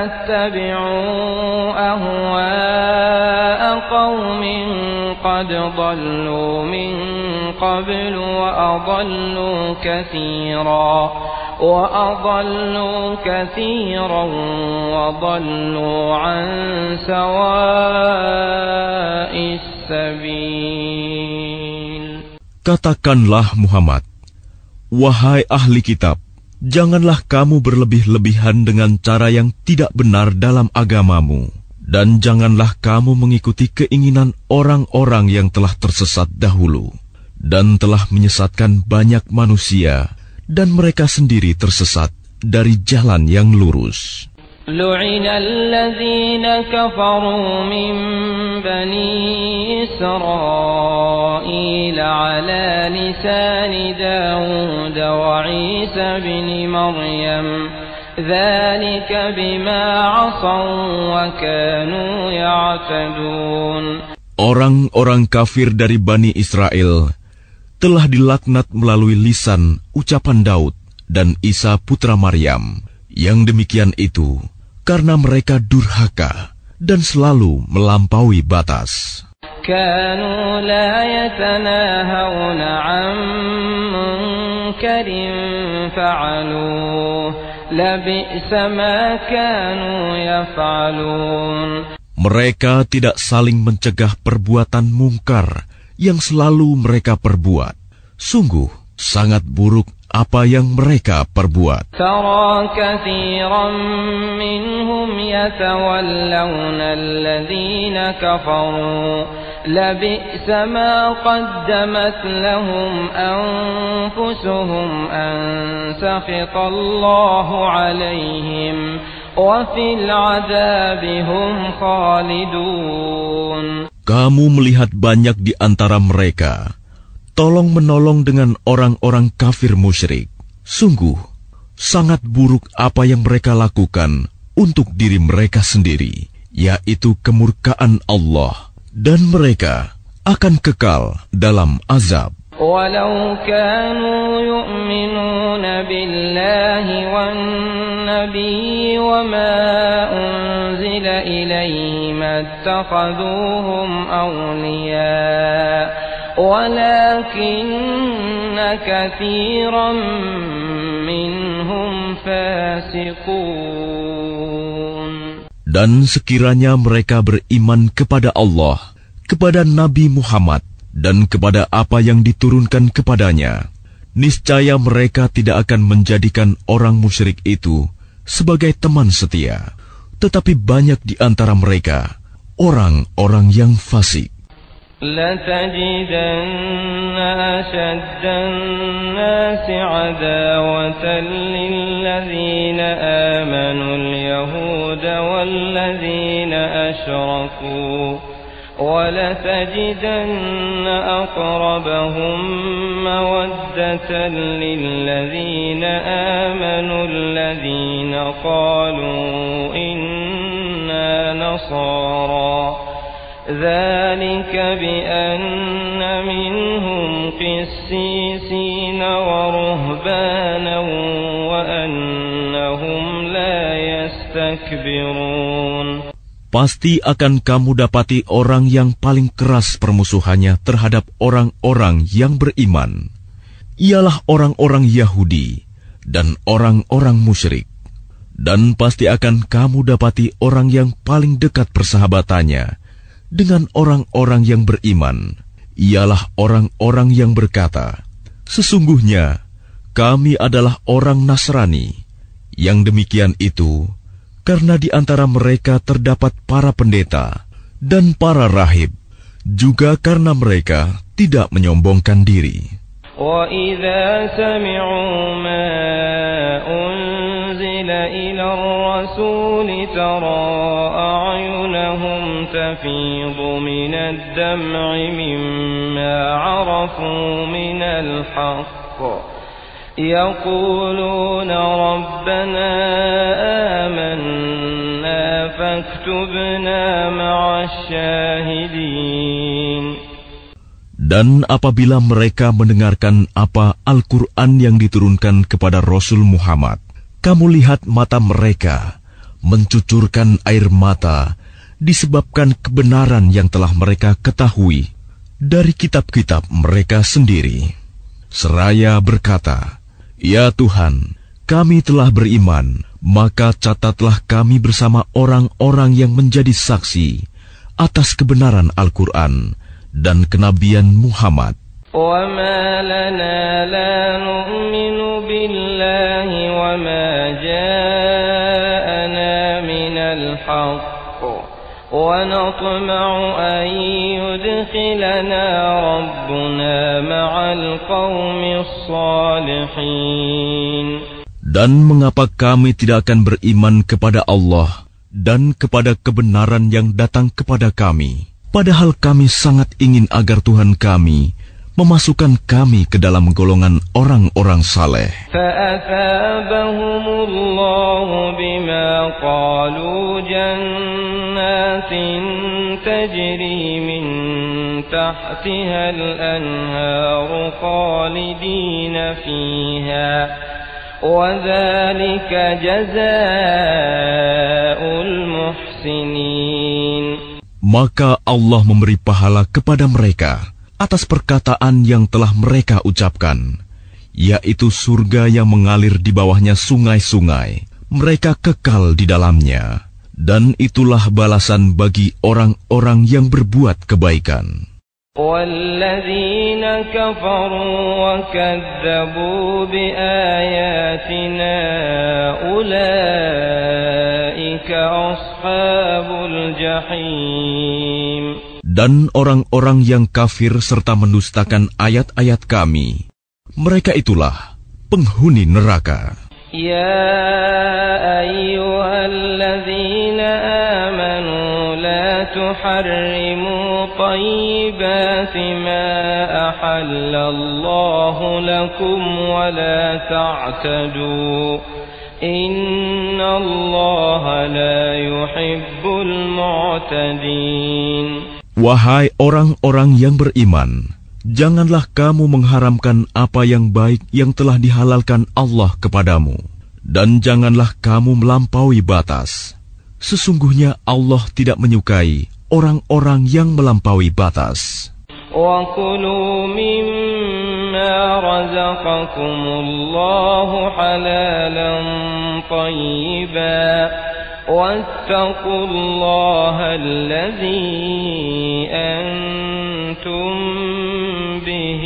تتبعوا أهواء قوم قد ضلوا من قبل وأضلوا كثيرا وأضلوا كثيرا وضلوا عن سواء السبيل. Katakanlah Muhammad, wahai ahli kitab, janganlah kamu berlebih-lebihan dengan cara yang tidak benar dalam agamamu, dan janganlah kamu mengikuti keinginan orang-orang yang telah tersesat dahulu, dan telah menyesatkan banyak manusia, dan mereka sendiri tersesat dari jalan yang lurus. لعن الذين كفروا من بني إسرائيل على لسان داود وعيسى بن مريم ذلك بما عصوا وكانوا يعتدون. Orang-orang kafir dari Bani Israel telah dilaknat melalui lisan ucapan Daud dan Isa putra Maryam. Yang demikian itu karena mereka durhaka dan selalu melampaui batas. كانوا لا يتناهون عن منكر فعلوه لبئس ما كانوا يفعلون. Mereka tidak saling mencegah perbuatan mungkar yang selalu mereka perbuat. Sungguh sangat buruk apa yang mereka perbuat. Tara katsiran minhum yatawallawna alladhina kafaru labi'sa ma qaddamat lahum anfusuhum an sakhita Allahu 'alaihim wa fil 'adzabi hum khalidun. Kamu melihat banyak di antara mereka tolong-menolong dengan orang-orang kafir musyrik. Sungguh, sangat buruk apa yang mereka lakukan untuk diri mereka sendiri, yaitu kemurkaan Allah, dan mereka akan kekal dalam azab. Walau kanu yu'minuna billahi wan nabiyyi wa ma unzila ilayhi mattakhaduhum awliya walakinna katsiran minhum fasiqun. Dan sekiranya mereka beriman kepada Allah, kepada Nabi Muhammad, dan kepada apa yang diturunkan kepadanya, niscaya mereka tidak akan menjadikan orang musyrik itu sebagai teman setia. Tetapi banyak di antara mereka orang-orang yang fasik. لَتَجِدَنَّ أَشَدَّ النَّاسِ عَدَاوَةً لِلَّذِينَ آمَنُوا الْيَهُودَ وَالَّذِينَ أَشْرَكُوا وَلَتَجِدَنَّ أَقْرَبَهُم مَّوَدَّةً لِلَّذِينَ آمَنُوا الَّذِينَ قَالُوا إِنَّا نَصَارَى ذلك بأن منهم قسيسين ورهبانا وأنهم لا يستكبرون. Pasti akan kamu dapati orang yang paling keras permusuhannya terhadap orang-orang yang beriman. Ialah orang-orang Yahudi dan orang-orang musyrik. Dan pasti akan kamu dapati orang yang paling dekat persahabatannya dengan orang-orang yang beriman, ialah orang-orang yang berkata, sesungguhnya kami adalah orang Nasrani. Yang demikian itu karena di antara mereka terdapat para pendeta dan para rahib, juga karena mereka tidak menyombongkan diri. وَإِذَا سَمِعُوا مَا أُنزِلَ إِلَى الرَّسُولِ تَرَى أَعْيُنَهُمْ تَفِيضُ مِنَ الدَّمْعِ مِمَّا عَرَفُوا مِنَ الْحَقِّ يَقُولُونَ رَبَّنَا آمَنَّا فَاكْتُبْنَا مَعَ الشَّاهِدِينَ. Dan apabila mereka mendengarkan apa Al-Quran yang diturunkan kepada Rasul Muhammad, kamu lihat mata mereka mencucurkan air mata disebabkan kebenaran yang telah mereka ketahui dari kitab-kitab mereka sendiri. Seraya berkata, "Ya Tuhan, kami telah beriman, maka catatlah kami bersama orang-orang yang menjadi saksi atas kebenaran Al-Quran dan kenabian Muhammad." وَمَا لَنَا لَا نُؤْمِنُ بِاللَّهِ وَمَا جَاءَنَا مِنَ الْحَقِّ وَنَطْمَعُ أَن يُدْخِلَنَا رَبُّنَا مَعَ الْقَوْمِ الصَّالِحِينَ. Dan mengapa kami tidak akan beriman kepada Allah dan kepada kebenaran yang datang kepada kami, padahal kami sangat ingin agar Tuhan kami memasukkan kami ke dalam golongan orang-orang saleh. فَأَثَابَهُمُ اللَّهُ بِمَا قَالُوا جَنَّاتٍ تَجْرِي مِن تَحْتِهَا الْأَنْهَارُ خَالِدِينَ فِيهَا وَذَلِكَ جَزَاءُ الْمُحْسِنِينَ. Maka Allah memberi pahala kepada mereka atas perkataan yang telah mereka ucapkan, yaitu surga yang mengalir di bawahnya sungai-sungai, mereka kekal di dalamnya, dan itulah balasan bagi orang-orang yang berbuat kebaikan. والذين كفروا وكذبوا بآياتنا أولئك أصحاب الجحيم. Dan orang-orang yang kafir serta mendustakan ayat-ayat Kami, mereka itulah penghuni neraka. Ya ayyuhalladzina amanu la tuharrimu tayyibati ma ahallallahu lakum wa la ta'tadu innallaha la yuhibbul mu'tadin. Wahai orang-orang yang beriman, janganlah kamu mengharamkan apa yang baik yang telah dihalalkan Allah kepadamu, dan janganlah kamu melampaui batas. Sesungguhnya Allah tidak menyukai orang-orang yang melampaui batas. وَكُلُوا مِمَّا رَزَقَكُمُ اللَّهُ حَلَالًا طَيِّبًا وَاتَّقُوا اللَّهَ الَّذِي أَنْتُمْ بِهِ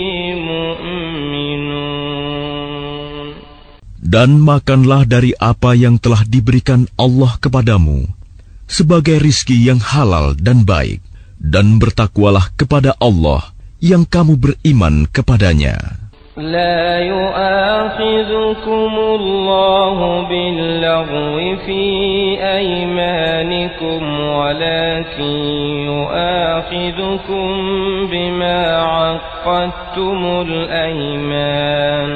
مُؤْمِنُونَ. Dan makanlah dari apa yang telah diberikan Allah kepadamu sebagai rizki yang halal dan baik, dan bertakwalah kepada Allah yang kamu beriman kepadanya. لا يؤاخذكم الله باللغو في أيمانكم ولكن يؤاخذكم بما عقدتم الأيمان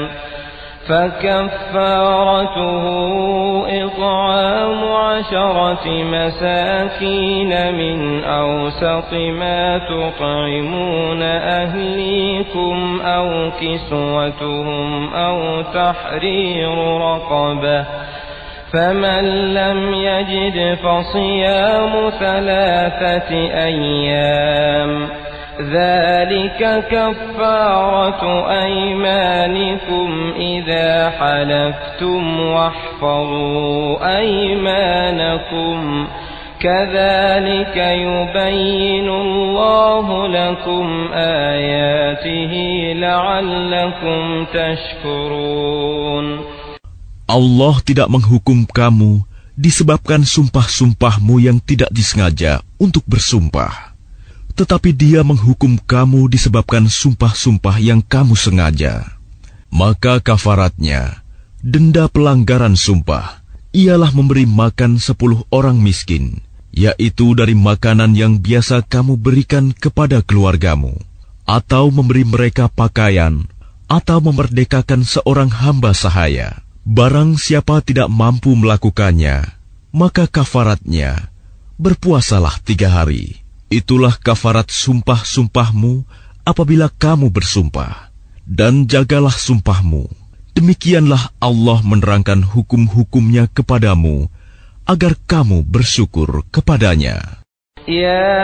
فكفارته إطعام عشرة مساكين من أوسط ما تطعمون أهليكم أو كسوتهم أو تحرير رقبة فمن لم يجد فصيام ثلاثة أيام ذلك كفارة أيمانكم إذا حلفتم واحفظوا أيمانكم كذلك يبين الله لكم آياته لعلكم تشكرون. Allah tidak menghukum kamu disebabkan sumpah-sumpahmu yang tidak disengaja untuk bersumpah, tetapi Dia menghukum kamu disebabkan sumpah-sumpah yang kamu sengaja. Maka kafaratnya, denda pelanggaran sumpah, ialah memberi makan sepuluh orang miskin, yaitu dari makanan yang biasa kamu berikan kepada keluargamu, atau memberi mereka pakaian, atau memerdekakan seorang hamba sahaya. Barang siapa tidak mampu melakukannya, maka kafaratnya, berpuasalah tiga hari. Itulah kafarat sumpah-sumpahmu apabila kamu bersumpah. Dan jagalah sumpahmu. Demikianlah Allah menerangkan hukum-hukumnya kepadamu, agar kamu bersyukur kepadanya. Ya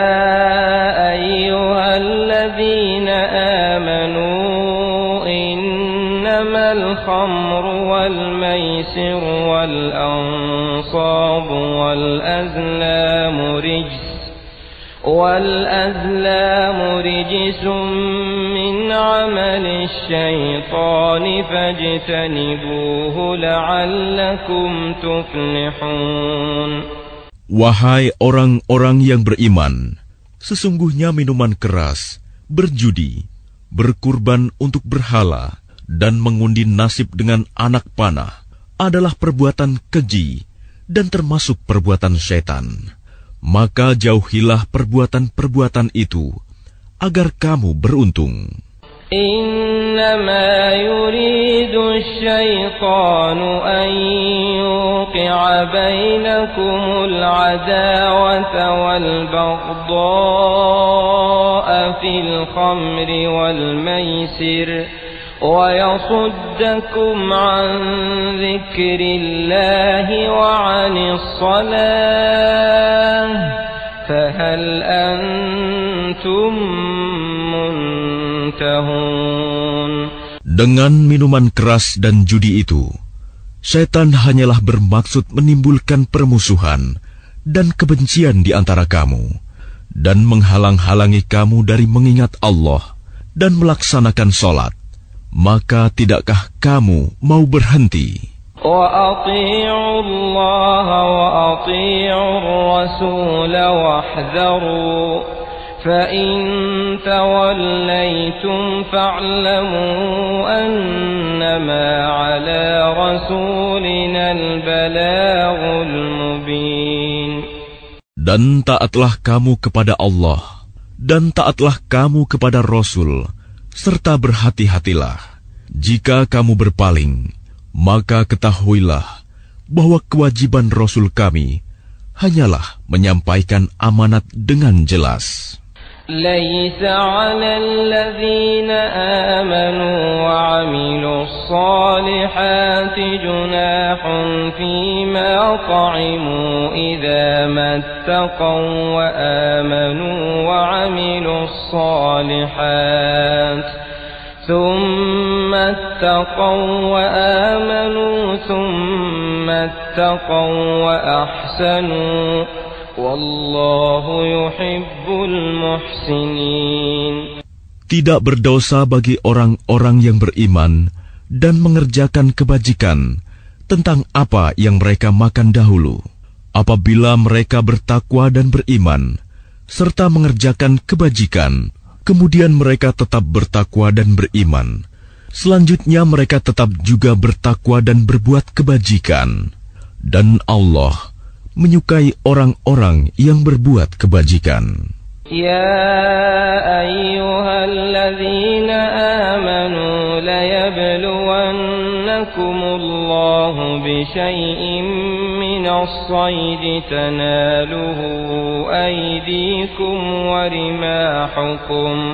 ayyuhalladzina amanu innamal khamru wal maisiru wal ansabu wal azlamu rijs والأزلام رجس من عمل الشيطان فاجتنبوه لعلكم تفلحون. Wahai orang-orang yang beriman, sesungguhnya minuman keras, berjudi, berkurban untuk berhala, dan mengundi nasib dengan anak panah adalah perbuatan keji dan termasuk perbuatan syaitan. Maka jauhilah perbuatan-perbuatan itu, agar kamu beruntung. Innama yuridu asy-syaitanu an yuqi'a bainakumul 'adawata wal baghdha'a fil khamri wal maisir وَيَصُدَّكُمْ عَنْ ذِكْرِ اللَّهِ وَعَنِ الصَّلَاةِ فَهَلْ أَنْتُمْ مُنْتَهُونَ. Dengan minuman keras dan judi itu, syaitan hanyalah bermaksud menimbulkan permusuhan dan kebencian di antara kamu, dan menghalang-halangi kamu dari mengingat Allah dan melaksanakan sholat, maka tidakkah kamu mau berhenti? وَأَطِيعُوا اللَّهَ وَأَطِيعُوا الرَّسُولَ وَاحْذَرُوا فَإِن تَوَلَّيْتُمْ فَاعْلَمُوا أَنَّمَا عَلَى رَسُولِنَا الْبَلَاغُ الْمُبِينُ. Dan taatlah kamu kepada Allah, dan taatlah kamu kepada Rasul, serta berhati-hatilah. Jika kamu berpaling, maka ketahuilah bahwa kewajiban Rasul kami hanyalah menyampaikan amanat dengan jelas. لَيْسَ عَلَى الَّذِينَ آمَنُوا وَعَمِلُوا الصَّالِحَاتِ جُنَاحٌ فِيمَا طَعِمُوا إِذَا مَا اتَّقَوْا وَآمَنُوا وَعَمِلُوا الصَّالِحَاتِ ثُمَّ اتَّقَوْا وَآمَنُوا ثُمَّ اتَّقَوْا وَأَحْسَنُوا وَاللَّهُ يُحِبُّ الْمُحْسِنِينَ. Tidak berdosa bagi orang-orang yang beriman dan mengerjakan kebajikan tentang apa yang mereka makan dahulu, apabila mereka bertakwa dan beriman serta mengerjakan kebajikan. Kemudian mereka tetap bertakwa dan beriman. Selanjutnya mereka tetap juga bertakwa dan berbuat kebajikan. Dan Allah menyukai orang-orang yang berbuat kebajikan. Ya ayyuhalladzina amanu layabluwannakumullahu bisyai'in minas saydi tanaluhu aydikum wa rimahukum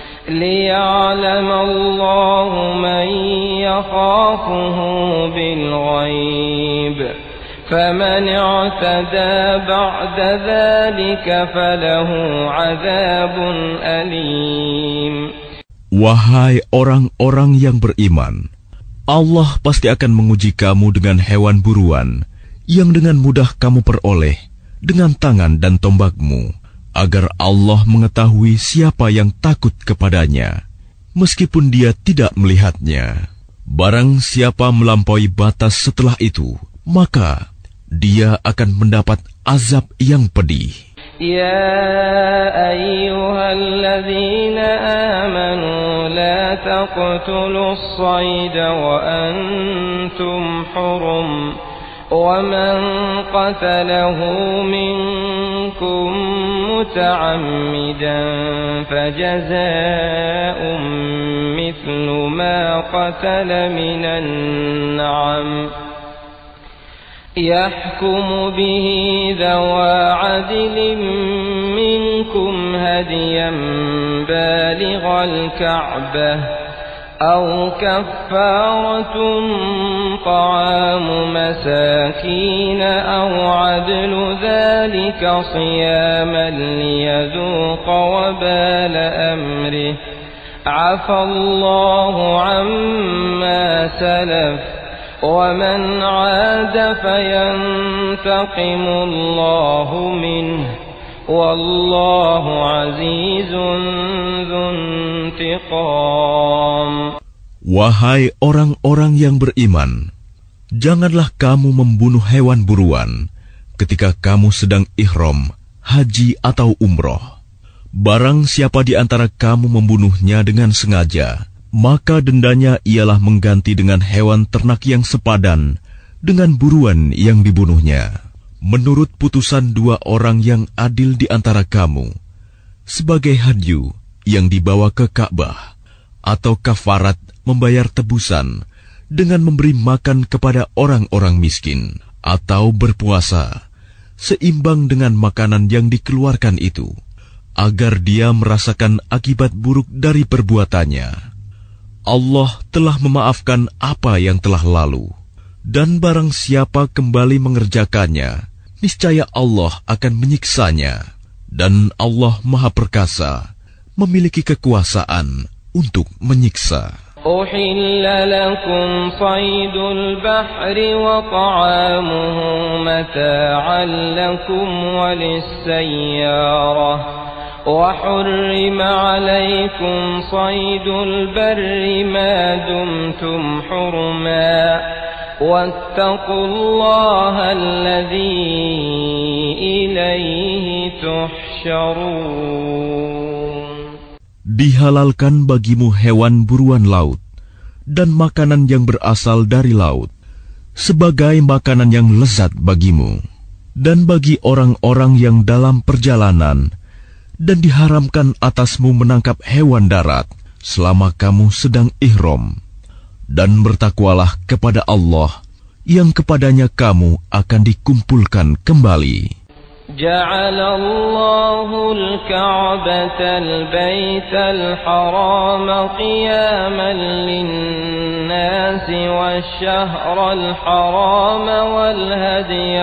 liya'lamallahu man yakhafuhu bil ghaib. فَمَنِ اعْتَدَى بَعْدَ ذَلِكَ فَلَهُ عَذَابٌ أَلِيمٌ. Wahai orang-orang yang beriman, Allah pasti akan menguji kamu dengan hewan buruan yang dengan mudah kamu peroleh dengan tangan dan tombakmu, agar Allah mengetahui siapa yang takut kepadanya, meskipun dia tidak melihatnya. Barang siapa melampaui batas setelah itu, maka dia akan mendapat azab yang pedih. Ya ayyuhalladzina amanu la taqtulus sayda wa antum hurum wa man qatalahu minkum muta'ammidan fajazaa'un mithlu ma qatala minan na'am يحكم به ذوى عدل منكم هديا بالغ الكعبة أو كفارة طعام مساكين أو عدل ذلك صياما ليذوق وبال أمره عفى الله عما سلف وَمَنْ عَادَ فَيَنْتَقِمُ اللَّهُ مِنْهُ وَاللَّهُ عَزِيزٌ ذُو انْتِقَامٍ. Wahai orang-orang yang beriman, janganlah kamu membunuh hewan buruan ketika kamu sedang ihram, haji atau umroh. Barang siapa di antara kamu membunuhnya dengan sengaja, maka dendanya ialah mengganti dengan hewan ternak yang sepadan dengan buruan yang dibunuhnya, menurut putusan dua orang yang adil di antara kamu, sebagai hadyu yang dibawa ke Ka'bah, atau kafarat membayar tebusan dengan memberi makan kepada orang-orang miskin, atau berpuasa seimbang dengan makanan yang dikeluarkan itu, agar dia merasakan akibat buruk dari perbuatannya. Allah telah memaafkan apa yang telah lalu, dan barang siapa kembali mengerjakannya, niscaya Allah akan menyiksanya, dan Allah Maha Perkasa, memiliki kekuasaan untuk menyiksa. أحل لكم صيد البحر وطعامه متاعا لكم وللسيارة وحرم عليكم صيد البر ما دمتم حرما واتقوا الله الذي إليه تحشرون. Dihalalkan bagimu hewan buruan laut dan makanan yang berasal dari laut sebagai makanan yang lezat bagimu dan bagi orang-orang yang dalam perjalanan, dan diharamkan atasmu menangkap hewan darat selama kamu sedang ihram, dan bertakwalah kepada Allah yang kepadanya kamu akan dikumpulkan kembali. جعل الله الكعبة البيت الحرام قياما للناس والشهر الحرام والهدي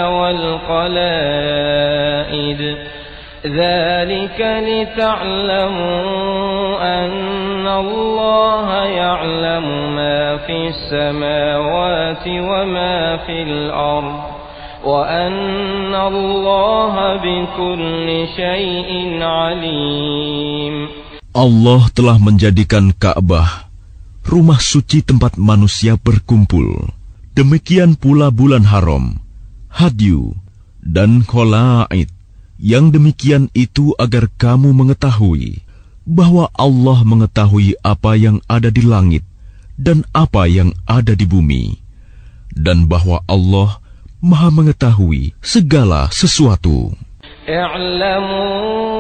والقلائد ذلك لتعلموا أن الله يعلم ما في السماوات وما في الأرض وَأَنَّ اللَّهَ بِكُلِّ شَيْءٍ عَلِيمٌ. Allah telah menjadikan Ka'bah rumah suci tempat manusia berkumpul. Demikian pula bulan haram, hadyu, dan kholaid. Yang demikian itu agar kamu mengetahui bahwa Allah mengetahui apa yang ada di langit dan apa yang ada di bumi, dan bahwa Allah Maha mengetahui segala sesuatu. I'lamu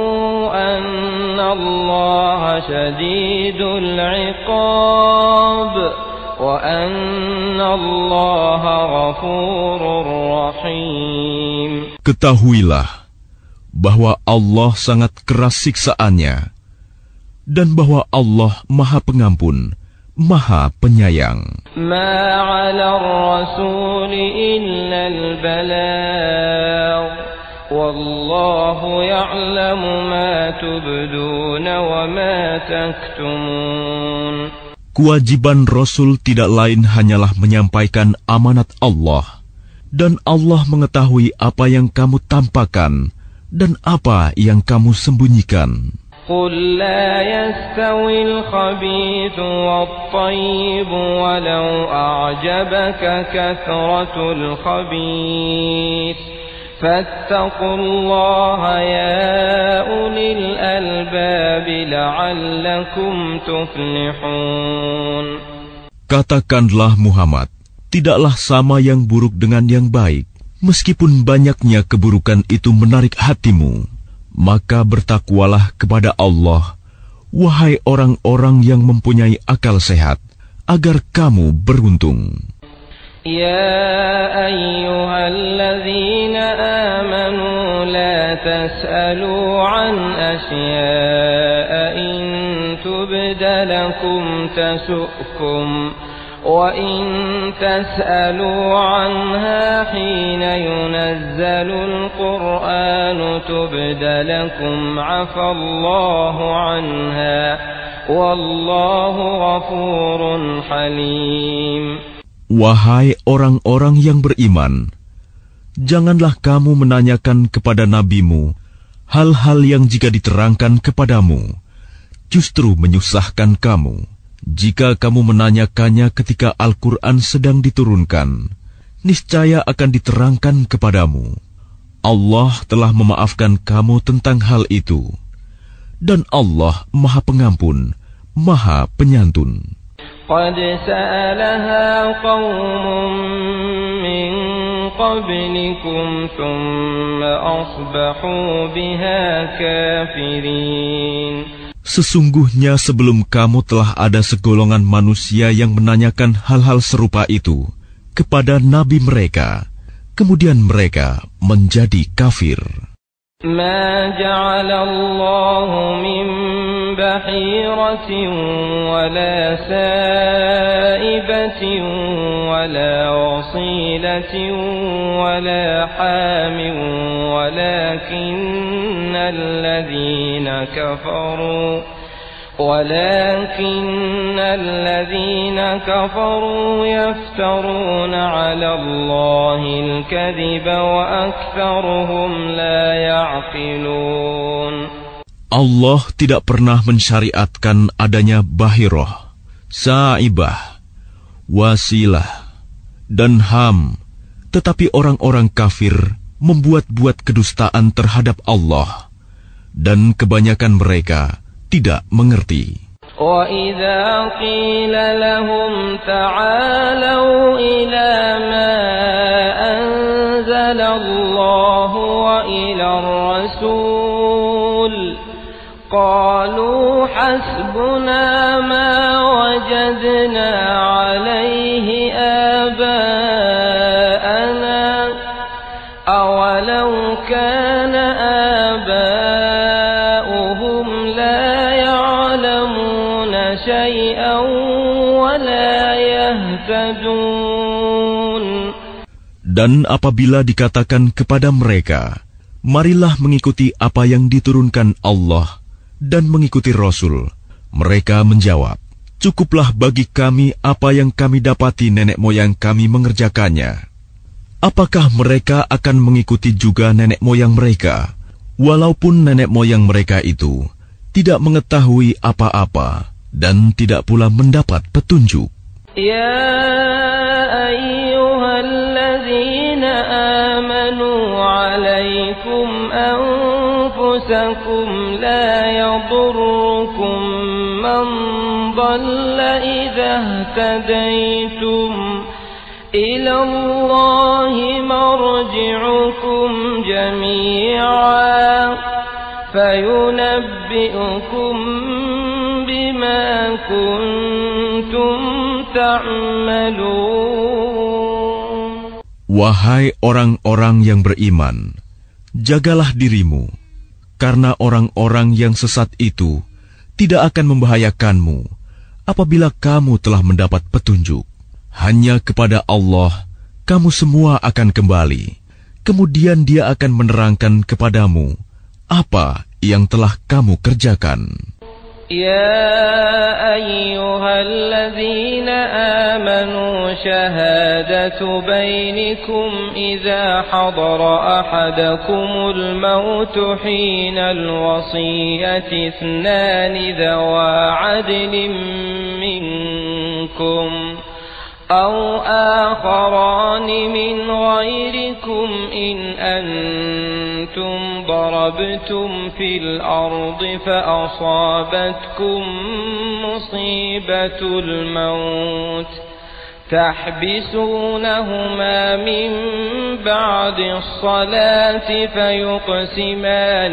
anna Allah syadidul iqab wa anna Allah ghafurur rahim. Ketahuilah bahwa Allah sangat keras siksaannya, dan bahwa Allah Maha Pengampun, Maha Penyayang. Ma 'ala ar-rasul illa al-balagh wallahu ya'lamu ma tubduna wa ma taktumun. Kewajiban Rasul tidak lain hanyalah menyampaikan amanat Allah, dan Allah mengetahui apa yang kamu tampakkan dan apa yang kamu sembunyikan. قل لا يستوي الخبيث والطيب ولو أعجبك كثرة الخبيث فاتقوا الله يا أولي الألباب لعلكم تفلحون. Katakanlah Muhammad, tidaklah sama yang buruk dengan yang baik, meskipun banyaknya keburukan itu menarik hatimu. Maka bertakwalah kepada Allah, wahai orang-orang yang mempunyai akal sehat, agar kamu beruntung. Ya ayyuhalladzina amanu la tas'alu an asya'a in tubda lakum tasu'kum wa in tas'alu anha hina yunazzalul qur'anu tubda lakum 'afallahu 'anha wallahu ghafurun halim. Wahai orang-orang yang beriman, janganlah kamu menanyakan kepada nabimu hal-hal yang jika diterangkan kepadamu justru menyusahkan kamu. Jika kamu menanyakannya ketika Al-Quran sedang diturunkan, niscaya akan diterangkan kepadamu. Allah telah memaafkan kamu tentang hal itu, dan Allah Maha Pengampun, Maha Penyantun. Qad sa'alaha qawmun min qablikum thumma asbahu biha kafirin. Sesungguhnya sebelum kamu telah ada segolongan manusia yang menanyakan hal-hal serupa itu kepada nabi mereka, kemudian mereka menjadi kafir. Ma ja'ala Allahu min bahiratin wala sa'ibatin wala wasilatin wala hamin walakinna alladhina kafaru ولكن الذين كفروا يفترون على الله الكذب وأكثرهم لا يعقلون. Allah tidak pernah mensyariatkan adanya bahiroh, sa'ibah, wasilah, dan ham, tetapi orang-orang kafir membuat-buat kedustaan terhadap Allah, dan kebanyakan mereka tidak mengerti. وَإِذَا قِيلَ لَهُمْ تَعَالَوْا إِلَى مَا أَنزَلَ اللَّهُ وَإِلَى الرَّسُولِ قَالُوا حَسْبُنَا مَا وَجَدْنَا عَلَيْهِ آبَاءَنَا أَوَلَوْ كَانَ آبَاؤُهُمْ لَا يَعْلَمُونَ شَيْئًا وَلَا يَهْتَدُونَ. Dan apabila dikatakan kepada mereka, marilah mengikuti apa yang diturunkan Allah dan mengikuti Rasul, mereka menjawab, cukuplah bagi kami apa yang kami dapati nenek moyang kami mengerjakannya. Apakah mereka akan mengikuti juga nenek moyang mereka, walaupun nenek moyang mereka itu tidak mengetahui apa-apa dan tidak pula mendapat petunjuk? Ya ayyuhalladzina amanu alaikum anfusakum la yadurrukum man dhalla idha ihtadaytum ila Allahi marji'ukum jami'an fayunabbi'ukum bima kuntum ta'malun. Wahai orang-orang yang beriman, jagalah dirimu, karena orang-orang yang sesat itu tidak akan membahayakanmu apabila kamu telah mendapat petunjuk. Hanya kepada Allah kamu semua akan kembali, kemudian Dia akan menerangkan kepadamu apa yang telah kamu kerjakan. Ya ayyuhalladzina amanu shahadatu bainikum idza hadara ahadakumul mautu hinal wasiyyati ithnani dhawa 'adlin minkum أو آخران من غيركم إن أنتم ضربتم في الأرض فأصابتكم مصيبة الموت تحبسونهما من بعد الصلاة فيقسمان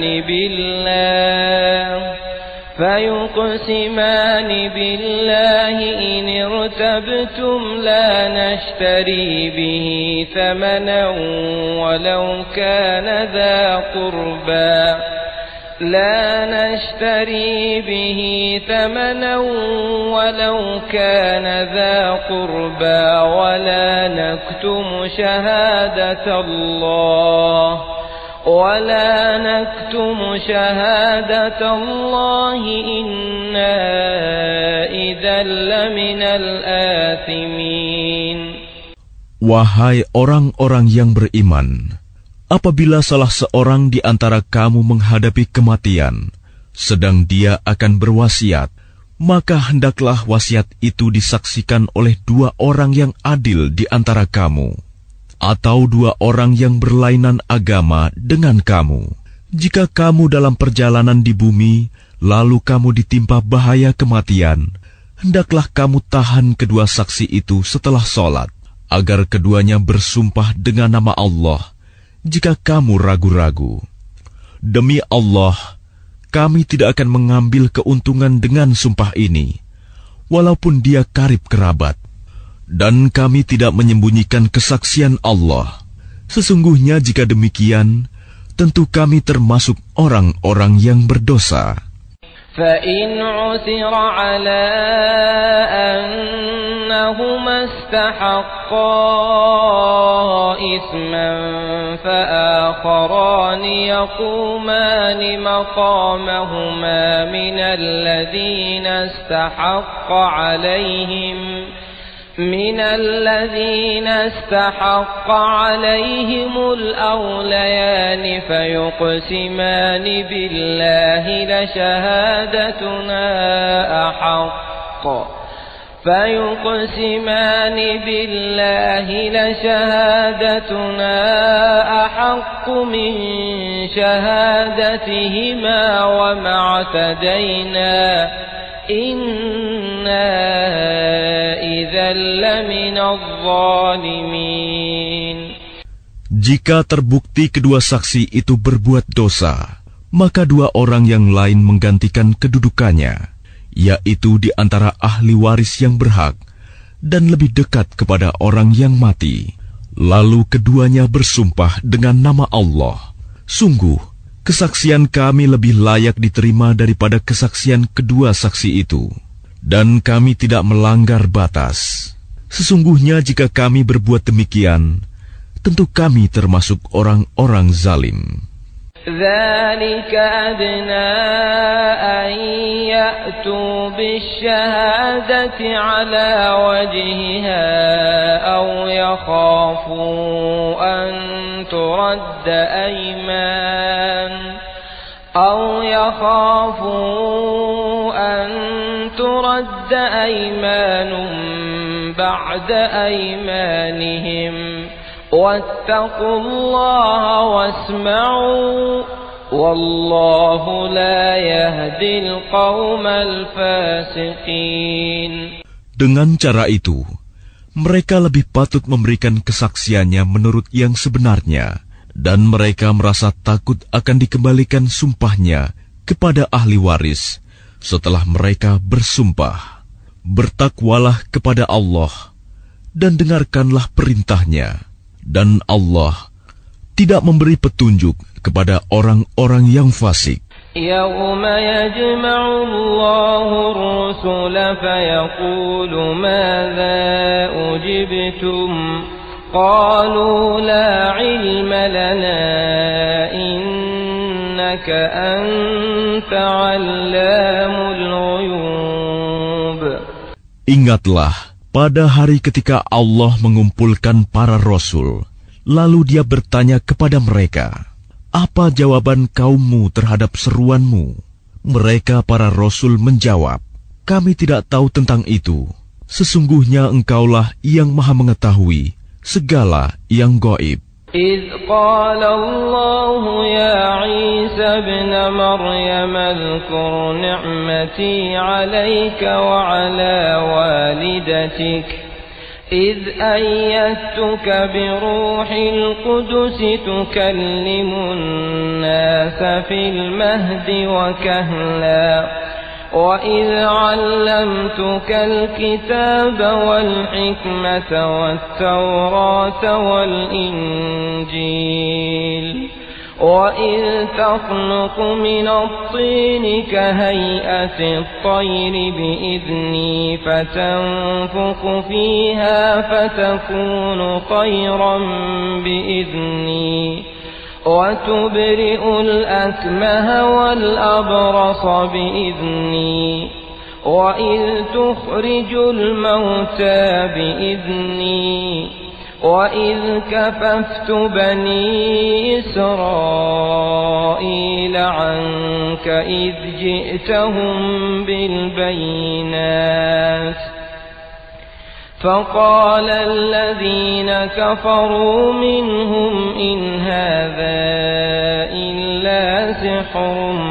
بالله فيقسمان بالله إن ارتبتم لا نشتري به ثمنا ولو كان ذا قربى لا نشتري به ثمنا ولو كان ذا قربى ولا نكتم شهادة الله ولا نكتم شهادة الله إنا إذا لمن الآثمين. Wahai orang-orang yang beriman, apabila salah seorang di antara kamu menghadapi kematian, sedang dia akan berwasiat, maka hendaklah wasiat itu disaksikan oleh dua orang yang adil di antara kamu, atau dua orang yang berlainan agama dengan kamu. Jika kamu dalam perjalanan di bumi, lalu kamu ditimpa bahaya kematian, hendaklah kamu tahan kedua saksi itu setelah sholat, agar keduanya bersumpah dengan nama Allah, jika kamu ragu-ragu. Demi Allah, kami tidak akan mengambil keuntungan dengan sumpah ini, walaupun dia karib kerabat. Dan kami tidak menyembunyikan kesaksian Allah. Sesungguhnya jika demikian, tentu kami termasuk orang-orang yang berdosa. فَإِنْ عُثِرَ عَلَىٰ أَنَّهُمَا اسْتَحَقَّا إِثْمًا فآخران يقومان مقامهما من الذين استحق عليهم من الذين استحق عليهم الأوليان فيقسمان بالله لشهادتنا أحق فيقسمان بالله لشهادتنا أحق من شهادتهما وما اعتدينا إنا إذا لمن الظالمين. Jika terbukti kedua saksi itu berbuat dosa, maka dua orang yang lain menggantikan kedudukannya, yaitu di antara ahli waris yang berhak dan lebih dekat kepada orang yang mati. Lalu keduanya bersumpah dengan nama Allah, sungguh kesaksian kami lebih layak diterima daripada kesaksian kedua saksi itu, dan kami tidak melanggar batas. Sesungguhnya jika kami berbuat demikian, tentu kami termasuk orang-orang zalim. ذلك أدنى أن يأتوا بالشهادة على وجهها أو يخافوا أن ترد أيمان أو يخافوا أن ترد أيمان بعد أيمانهم واتقوا الله واسمعوا والله لا يهدي القوم الفاسقين. Dengan cara itu, mereka lebih patut memberikan kesaksiannya menurut yang sebenarnya, dan mereka merasa takut akan dikembalikan sumpahnya kepada ahli waris setelah mereka bersumpah. Bertakwalah kepada Allah dan dengarkanlah perintahnya. Dan Allah tidak memberi petunjuk kepada orang-orang yang fasik. Yawma yajma'u Allahu ar-rusula fayaqulu madza ujibtum qalu la ilma lana innaka anta 'allamul ghuyub. Ingatlah pada hari ketika Allah mengumpulkan para rasul, lalu Dia bertanya kepada mereka, apa jawaban kaummu terhadap seruanmu? Mereka para rasul menjawab, kami tidak tahu tentang itu. Sesungguhnya Engkaulah yang Maha mengetahui segala yang gaib. إذ قال الله يا عيسى ابن مريم اذكر نعمتي عليك وعلى والدتك إذ أيدتك بروح القدس تكلم الناس في المهد وكهلا وإذ علمتك الكتاب والحكمة والتوراة والإنجيل وإذ تخلق من الطين كهيئة الطير بإذني فتنفخ فيها فتكون طيرا بإذني وتبرئ الأكمه والأبرص بإذني وإذ تخرج الموتى بإذني وإذ كففت بني إسرائيل عنك إذ جئتهم بالبينات فقال الذين كفروا منهم إن هذا إلا سحر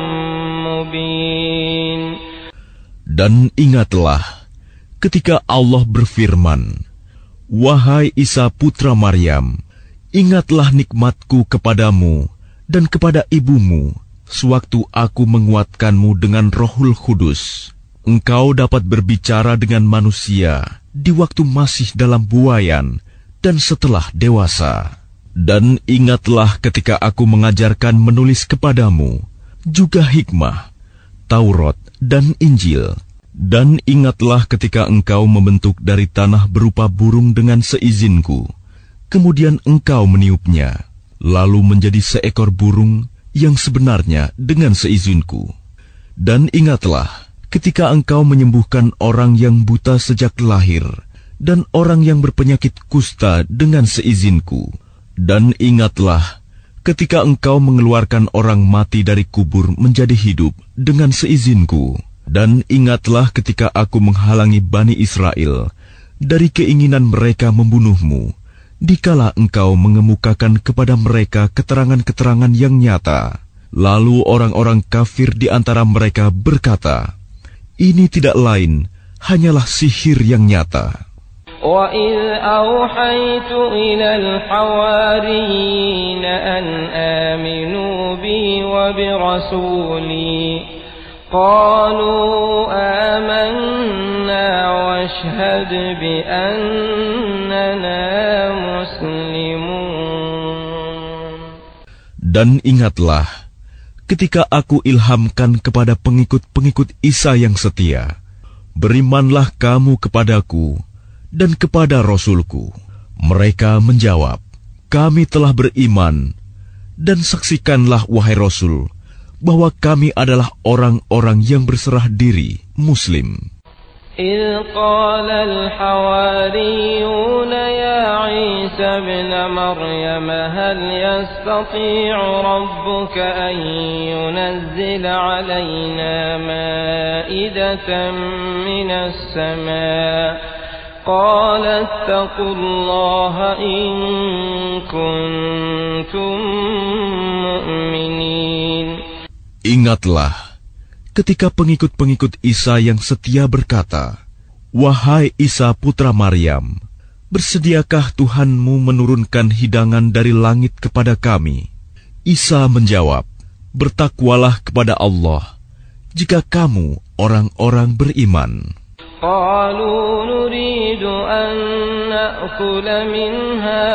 مبين. Dan ingatlah ketika Allah berfirman, wahai Isa putra Maryam, ingatlah nikmatku kepadamu dan kepada ibumu sewaktu aku menguatkanmu dengan Rohul Kudus. Engkau dapat berbicara dengan manusia di waktu masih dalam buayan dan setelah dewasa. Dan ingatlah ketika aku mengajarkan menulis kepadamu juga hikmah, Taurat dan Injil. Dan ingatlah ketika engkau membentuk dari tanah berupa burung dengan seizinku, kemudian engkau meniupnya, lalu menjadi seekor burung yang sebenarnya dengan seizinku. Dan ingatlah, ketika engkau menyembuhkan orang yang buta sejak lahir, dan orang yang berpenyakit kusta dengan seizinku. Dan ingatlah, ketika engkau mengeluarkan orang mati dari kubur menjadi hidup dengan seizinku. Dan ingatlah ketika aku menghalangi Bani Israel dari keinginan mereka membunuhmu, dikala engkau mengemukakan kepada mereka keterangan-keterangan yang nyata. Lalu orang-orang kafir di antara mereka berkata, ini tidak lain, hanyalah sihir yang nyata. وَإِذْ أَوْحَيْتُ إِلَى الْحَوَارِيِّينَ أَنْ آمِنُوا بِي وَبِرَسُولِي قَالُوا آمَنَّا وَاشْهَدْ بِأَنَّنَا مُسْلِمُونَ. Dan ingatlah, ketika aku ilhamkan kepada pengikut-pengikut Isa yang setia, berimanlah kamu kepadaku dan kepada Rasulku. Mereka menjawab, kami telah beriman, dan saksikanlah wahai Rasul, bahwa kami adalah orang-orang yang berserah diri, Muslim. إِذْ قَالَ الْحَوَارِيُّونَ يَا عِيسَى ابْنَ مَرْيَمَ هَلْ يَسْتَطِيعُ رَبُّكَ أَن يُنَزِّلَ عَلَيْنَا مَائِدَةً مِنَ السَّمَاءِ قال اتقوا الله إن كنتم مؤمنين. Ingatlah, ketika pengikut-pengikut Isa yang setia berkata, wahai Isa putra Maryam, bersediakah Tuhanmu menurunkan hidangan dari langit kepada kami? Isa menjawab, bertakwalah kepada Allah, jika kamu orang-orang beriman. قالوا نريد أن نأكل منها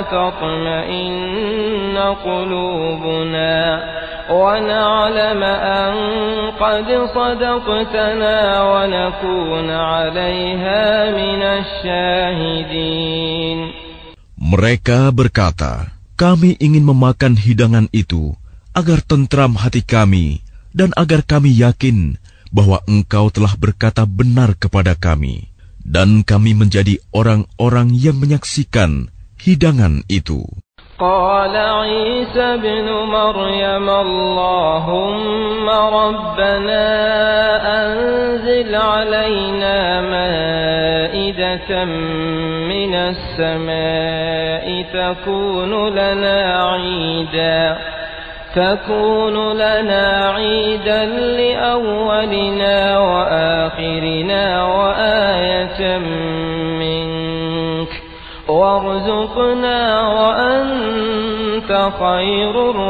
وتطمئن قلوبنا ونعلم أن قد صدقتنا ونكون عليها من الشاهدين. Mereka berkata, kami ingin memakan hidangan itu agar tentram hati kami dan agar kami yakin bahwa engkau telah berkata benar kepada kami, dan kami menjadi orang-orang yang menyaksikan hidangan itu. Qala Isa ibn Maryam Allahumma Rabbana anzil alayna ma'idatan minas sama'i takunu lana 'iidan تكون لنا عيدا لأولنا وآخرنا وآية منك وارزقنا وأنت خير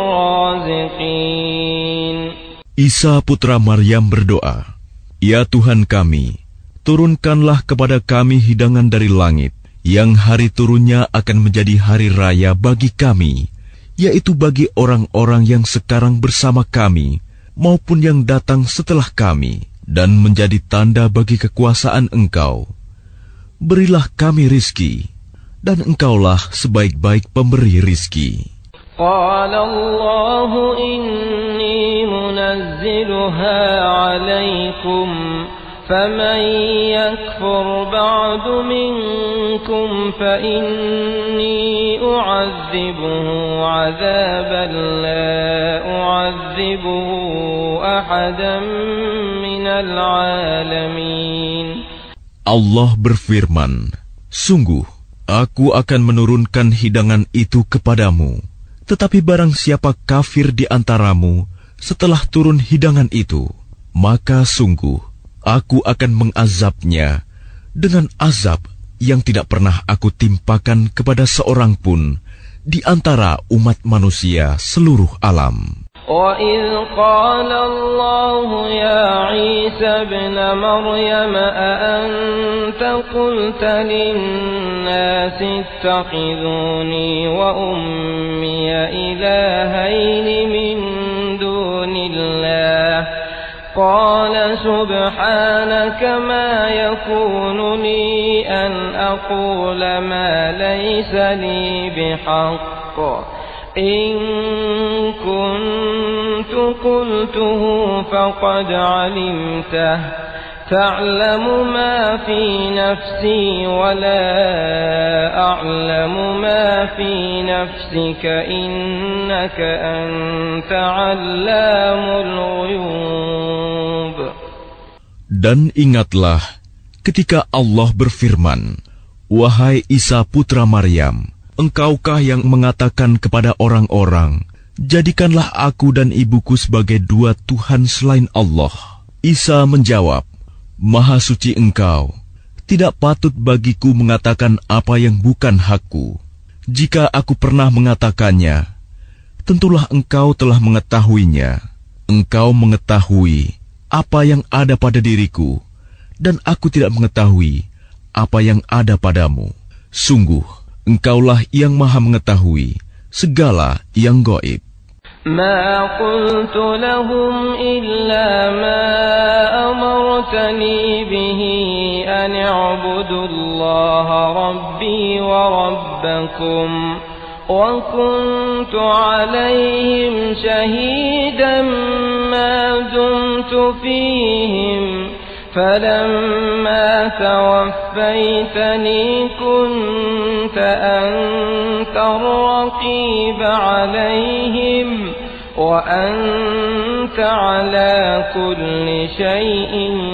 الرازقين. Isa putra Maryam berdoa, ya Tuhan kami, turunkanlah kepada kami hidangan dari langit, yang hari turunnya akan menjadi hari raya bagi kami, yaitu bagi orang-orang yang sekarang bersama kami, maupun yang datang setelah kami, dan menjadi tanda bagi kekuasaan Engkau. Berilah kami rizki, dan Engkaulah sebaik-baik pemberi rizki. Qala Allahu inni munazziluha alaikum فَمَنْ يَكْفُرْ بَعْدُ مِنْكُمْ فَإِنِّي أُعَذِّبُهُ عَذَابًا لَا أُعَذِّبُهُ أَحَدًا مِنَ الْعَالَمِينَ. Allah berfirman, sungguh, aku akan menurunkan hidangan itu kepadamu. Tetapi barang siapa kafir di antaramu setelah turun hidangan itu, maka sungguh aku akan mengazabnya dengan azab yang tidak pernah aku timpakan kepada seorang pun di antara umat manusia seluruh alam. وَإِذْ قَالَ اللَّهُ يَا عِيسَى ابْنَ مَرْيَمَ أَأَنْتَ قُلْتَ لِلنَّاسِ اتَّخِذُونِي وَأُمِّيَ إِلَٰهَيْنِ مِن دُونِ اللَّهِ قال سبحانك ما يكون لي أن أقول ما ليس لي بحق إن كنت قلته فقد علمته تعلم ما في نفسي ولا أعلم ما في نفسك إنك أنت علام الغيوب. Dan ingatlah ketika Allah berfirman, wahai Isa putra Maryam, engkaukah yang mengatakan kepada orang-orang, jadikanlah aku dan ibuku sebagai dua Tuhan selain Allah? Isa menjawab, Maha suci engkau, tidak patut bagiku mengatakan apa yang bukan hakku. Jika aku pernah mengatakannya, tentulah engkau telah mengetahuinya. Engkau mengetahui apa yang ada pada diriku, dan aku tidak mengetahui apa yang ada padamu. Sungguh, engkaulah yang maha mengetahui segala yang gaib. ما قلت لهم إلا ما أمرتني به أن اعبدوا الله ربي وربكم وكنت عليهم شهيدا ما دمت فيهم فلما توفيتني كنت أنت الرقيب عليهم وأنت على كل شيء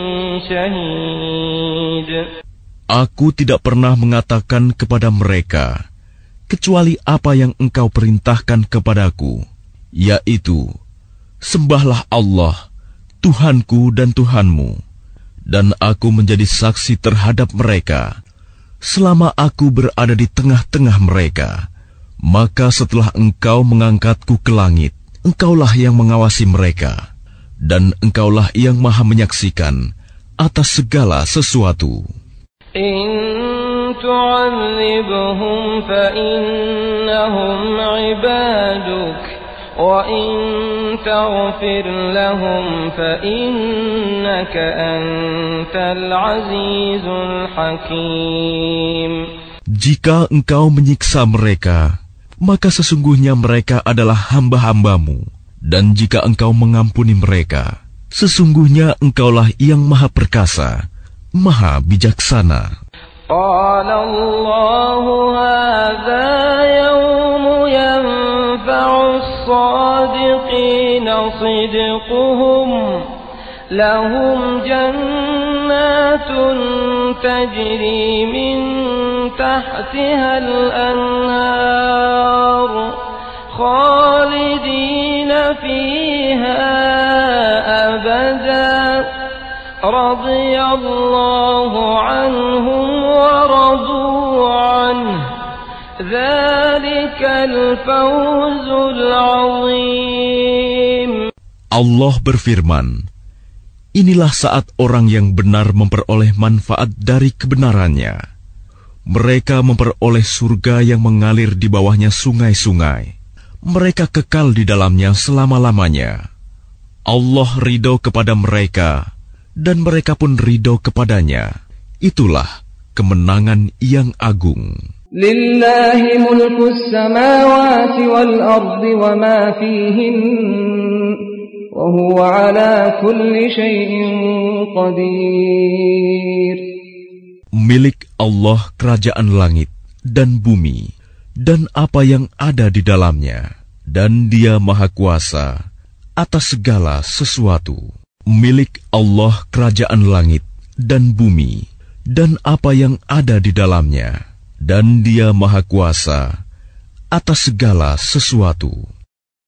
شهيد. Aku tidak pernah mengatakan kepada mereka kecuali apa yang engkau perintahkan kepadaku, yaitu sembahlah Allah, Tuhanku dan Tuhanmu, dan aku menjadi saksi terhadap mereka selama aku berada di tengah-tengah mereka. Maka setelah engkau mengangkatku ke langit, engkaulah yang mengawasi mereka, dan engkaulah yang maha menyaksikan atas segala sesuatu. In tu'adzibhum fa innahum ibaduk wa in taghfir lahum fa innaka antal azizul hakim. Jika engkau menyiksa mereka, maka sesungguhnya mereka adalah hamba-hambamu, dan jika engkau mengampuni mereka, sesungguhnya engkaulah yang maha perkasa, maha bijaksana. Qala Allahu hadza yawmu yanfa'u as-sadiqina sidquhum lahum jannatun tajri min tahtiha al-anhar khalidina fiha abada radiyallahu anhum wa radu anhu dzalikal fawzul 'azim. Allah berfirman, inilah saat orang yang benar memperoleh manfaat dari kebenarannya. Mereka memperoleh surga yang mengalir di bawahnya sungai-sungai. Mereka kekal di dalamnya selama-lamanya. Allah ridho kepada mereka, dan mereka pun ridho kepadanya. Itulah kemenangan yang agung. Lillahi mulkus samawati wal ardi wa ma fihin, wa huwa ala kulli syai'in qadir. Milik Allah kerajaan langit dan bumi dan apa yang ada di dalamnya, dan Dia Maha Kuasa atas segala sesuatu. Milik Allah kerajaan langit dan bumi dan apa yang ada di dalamnya, dan Dia Maha Kuasa atas segala sesuatu.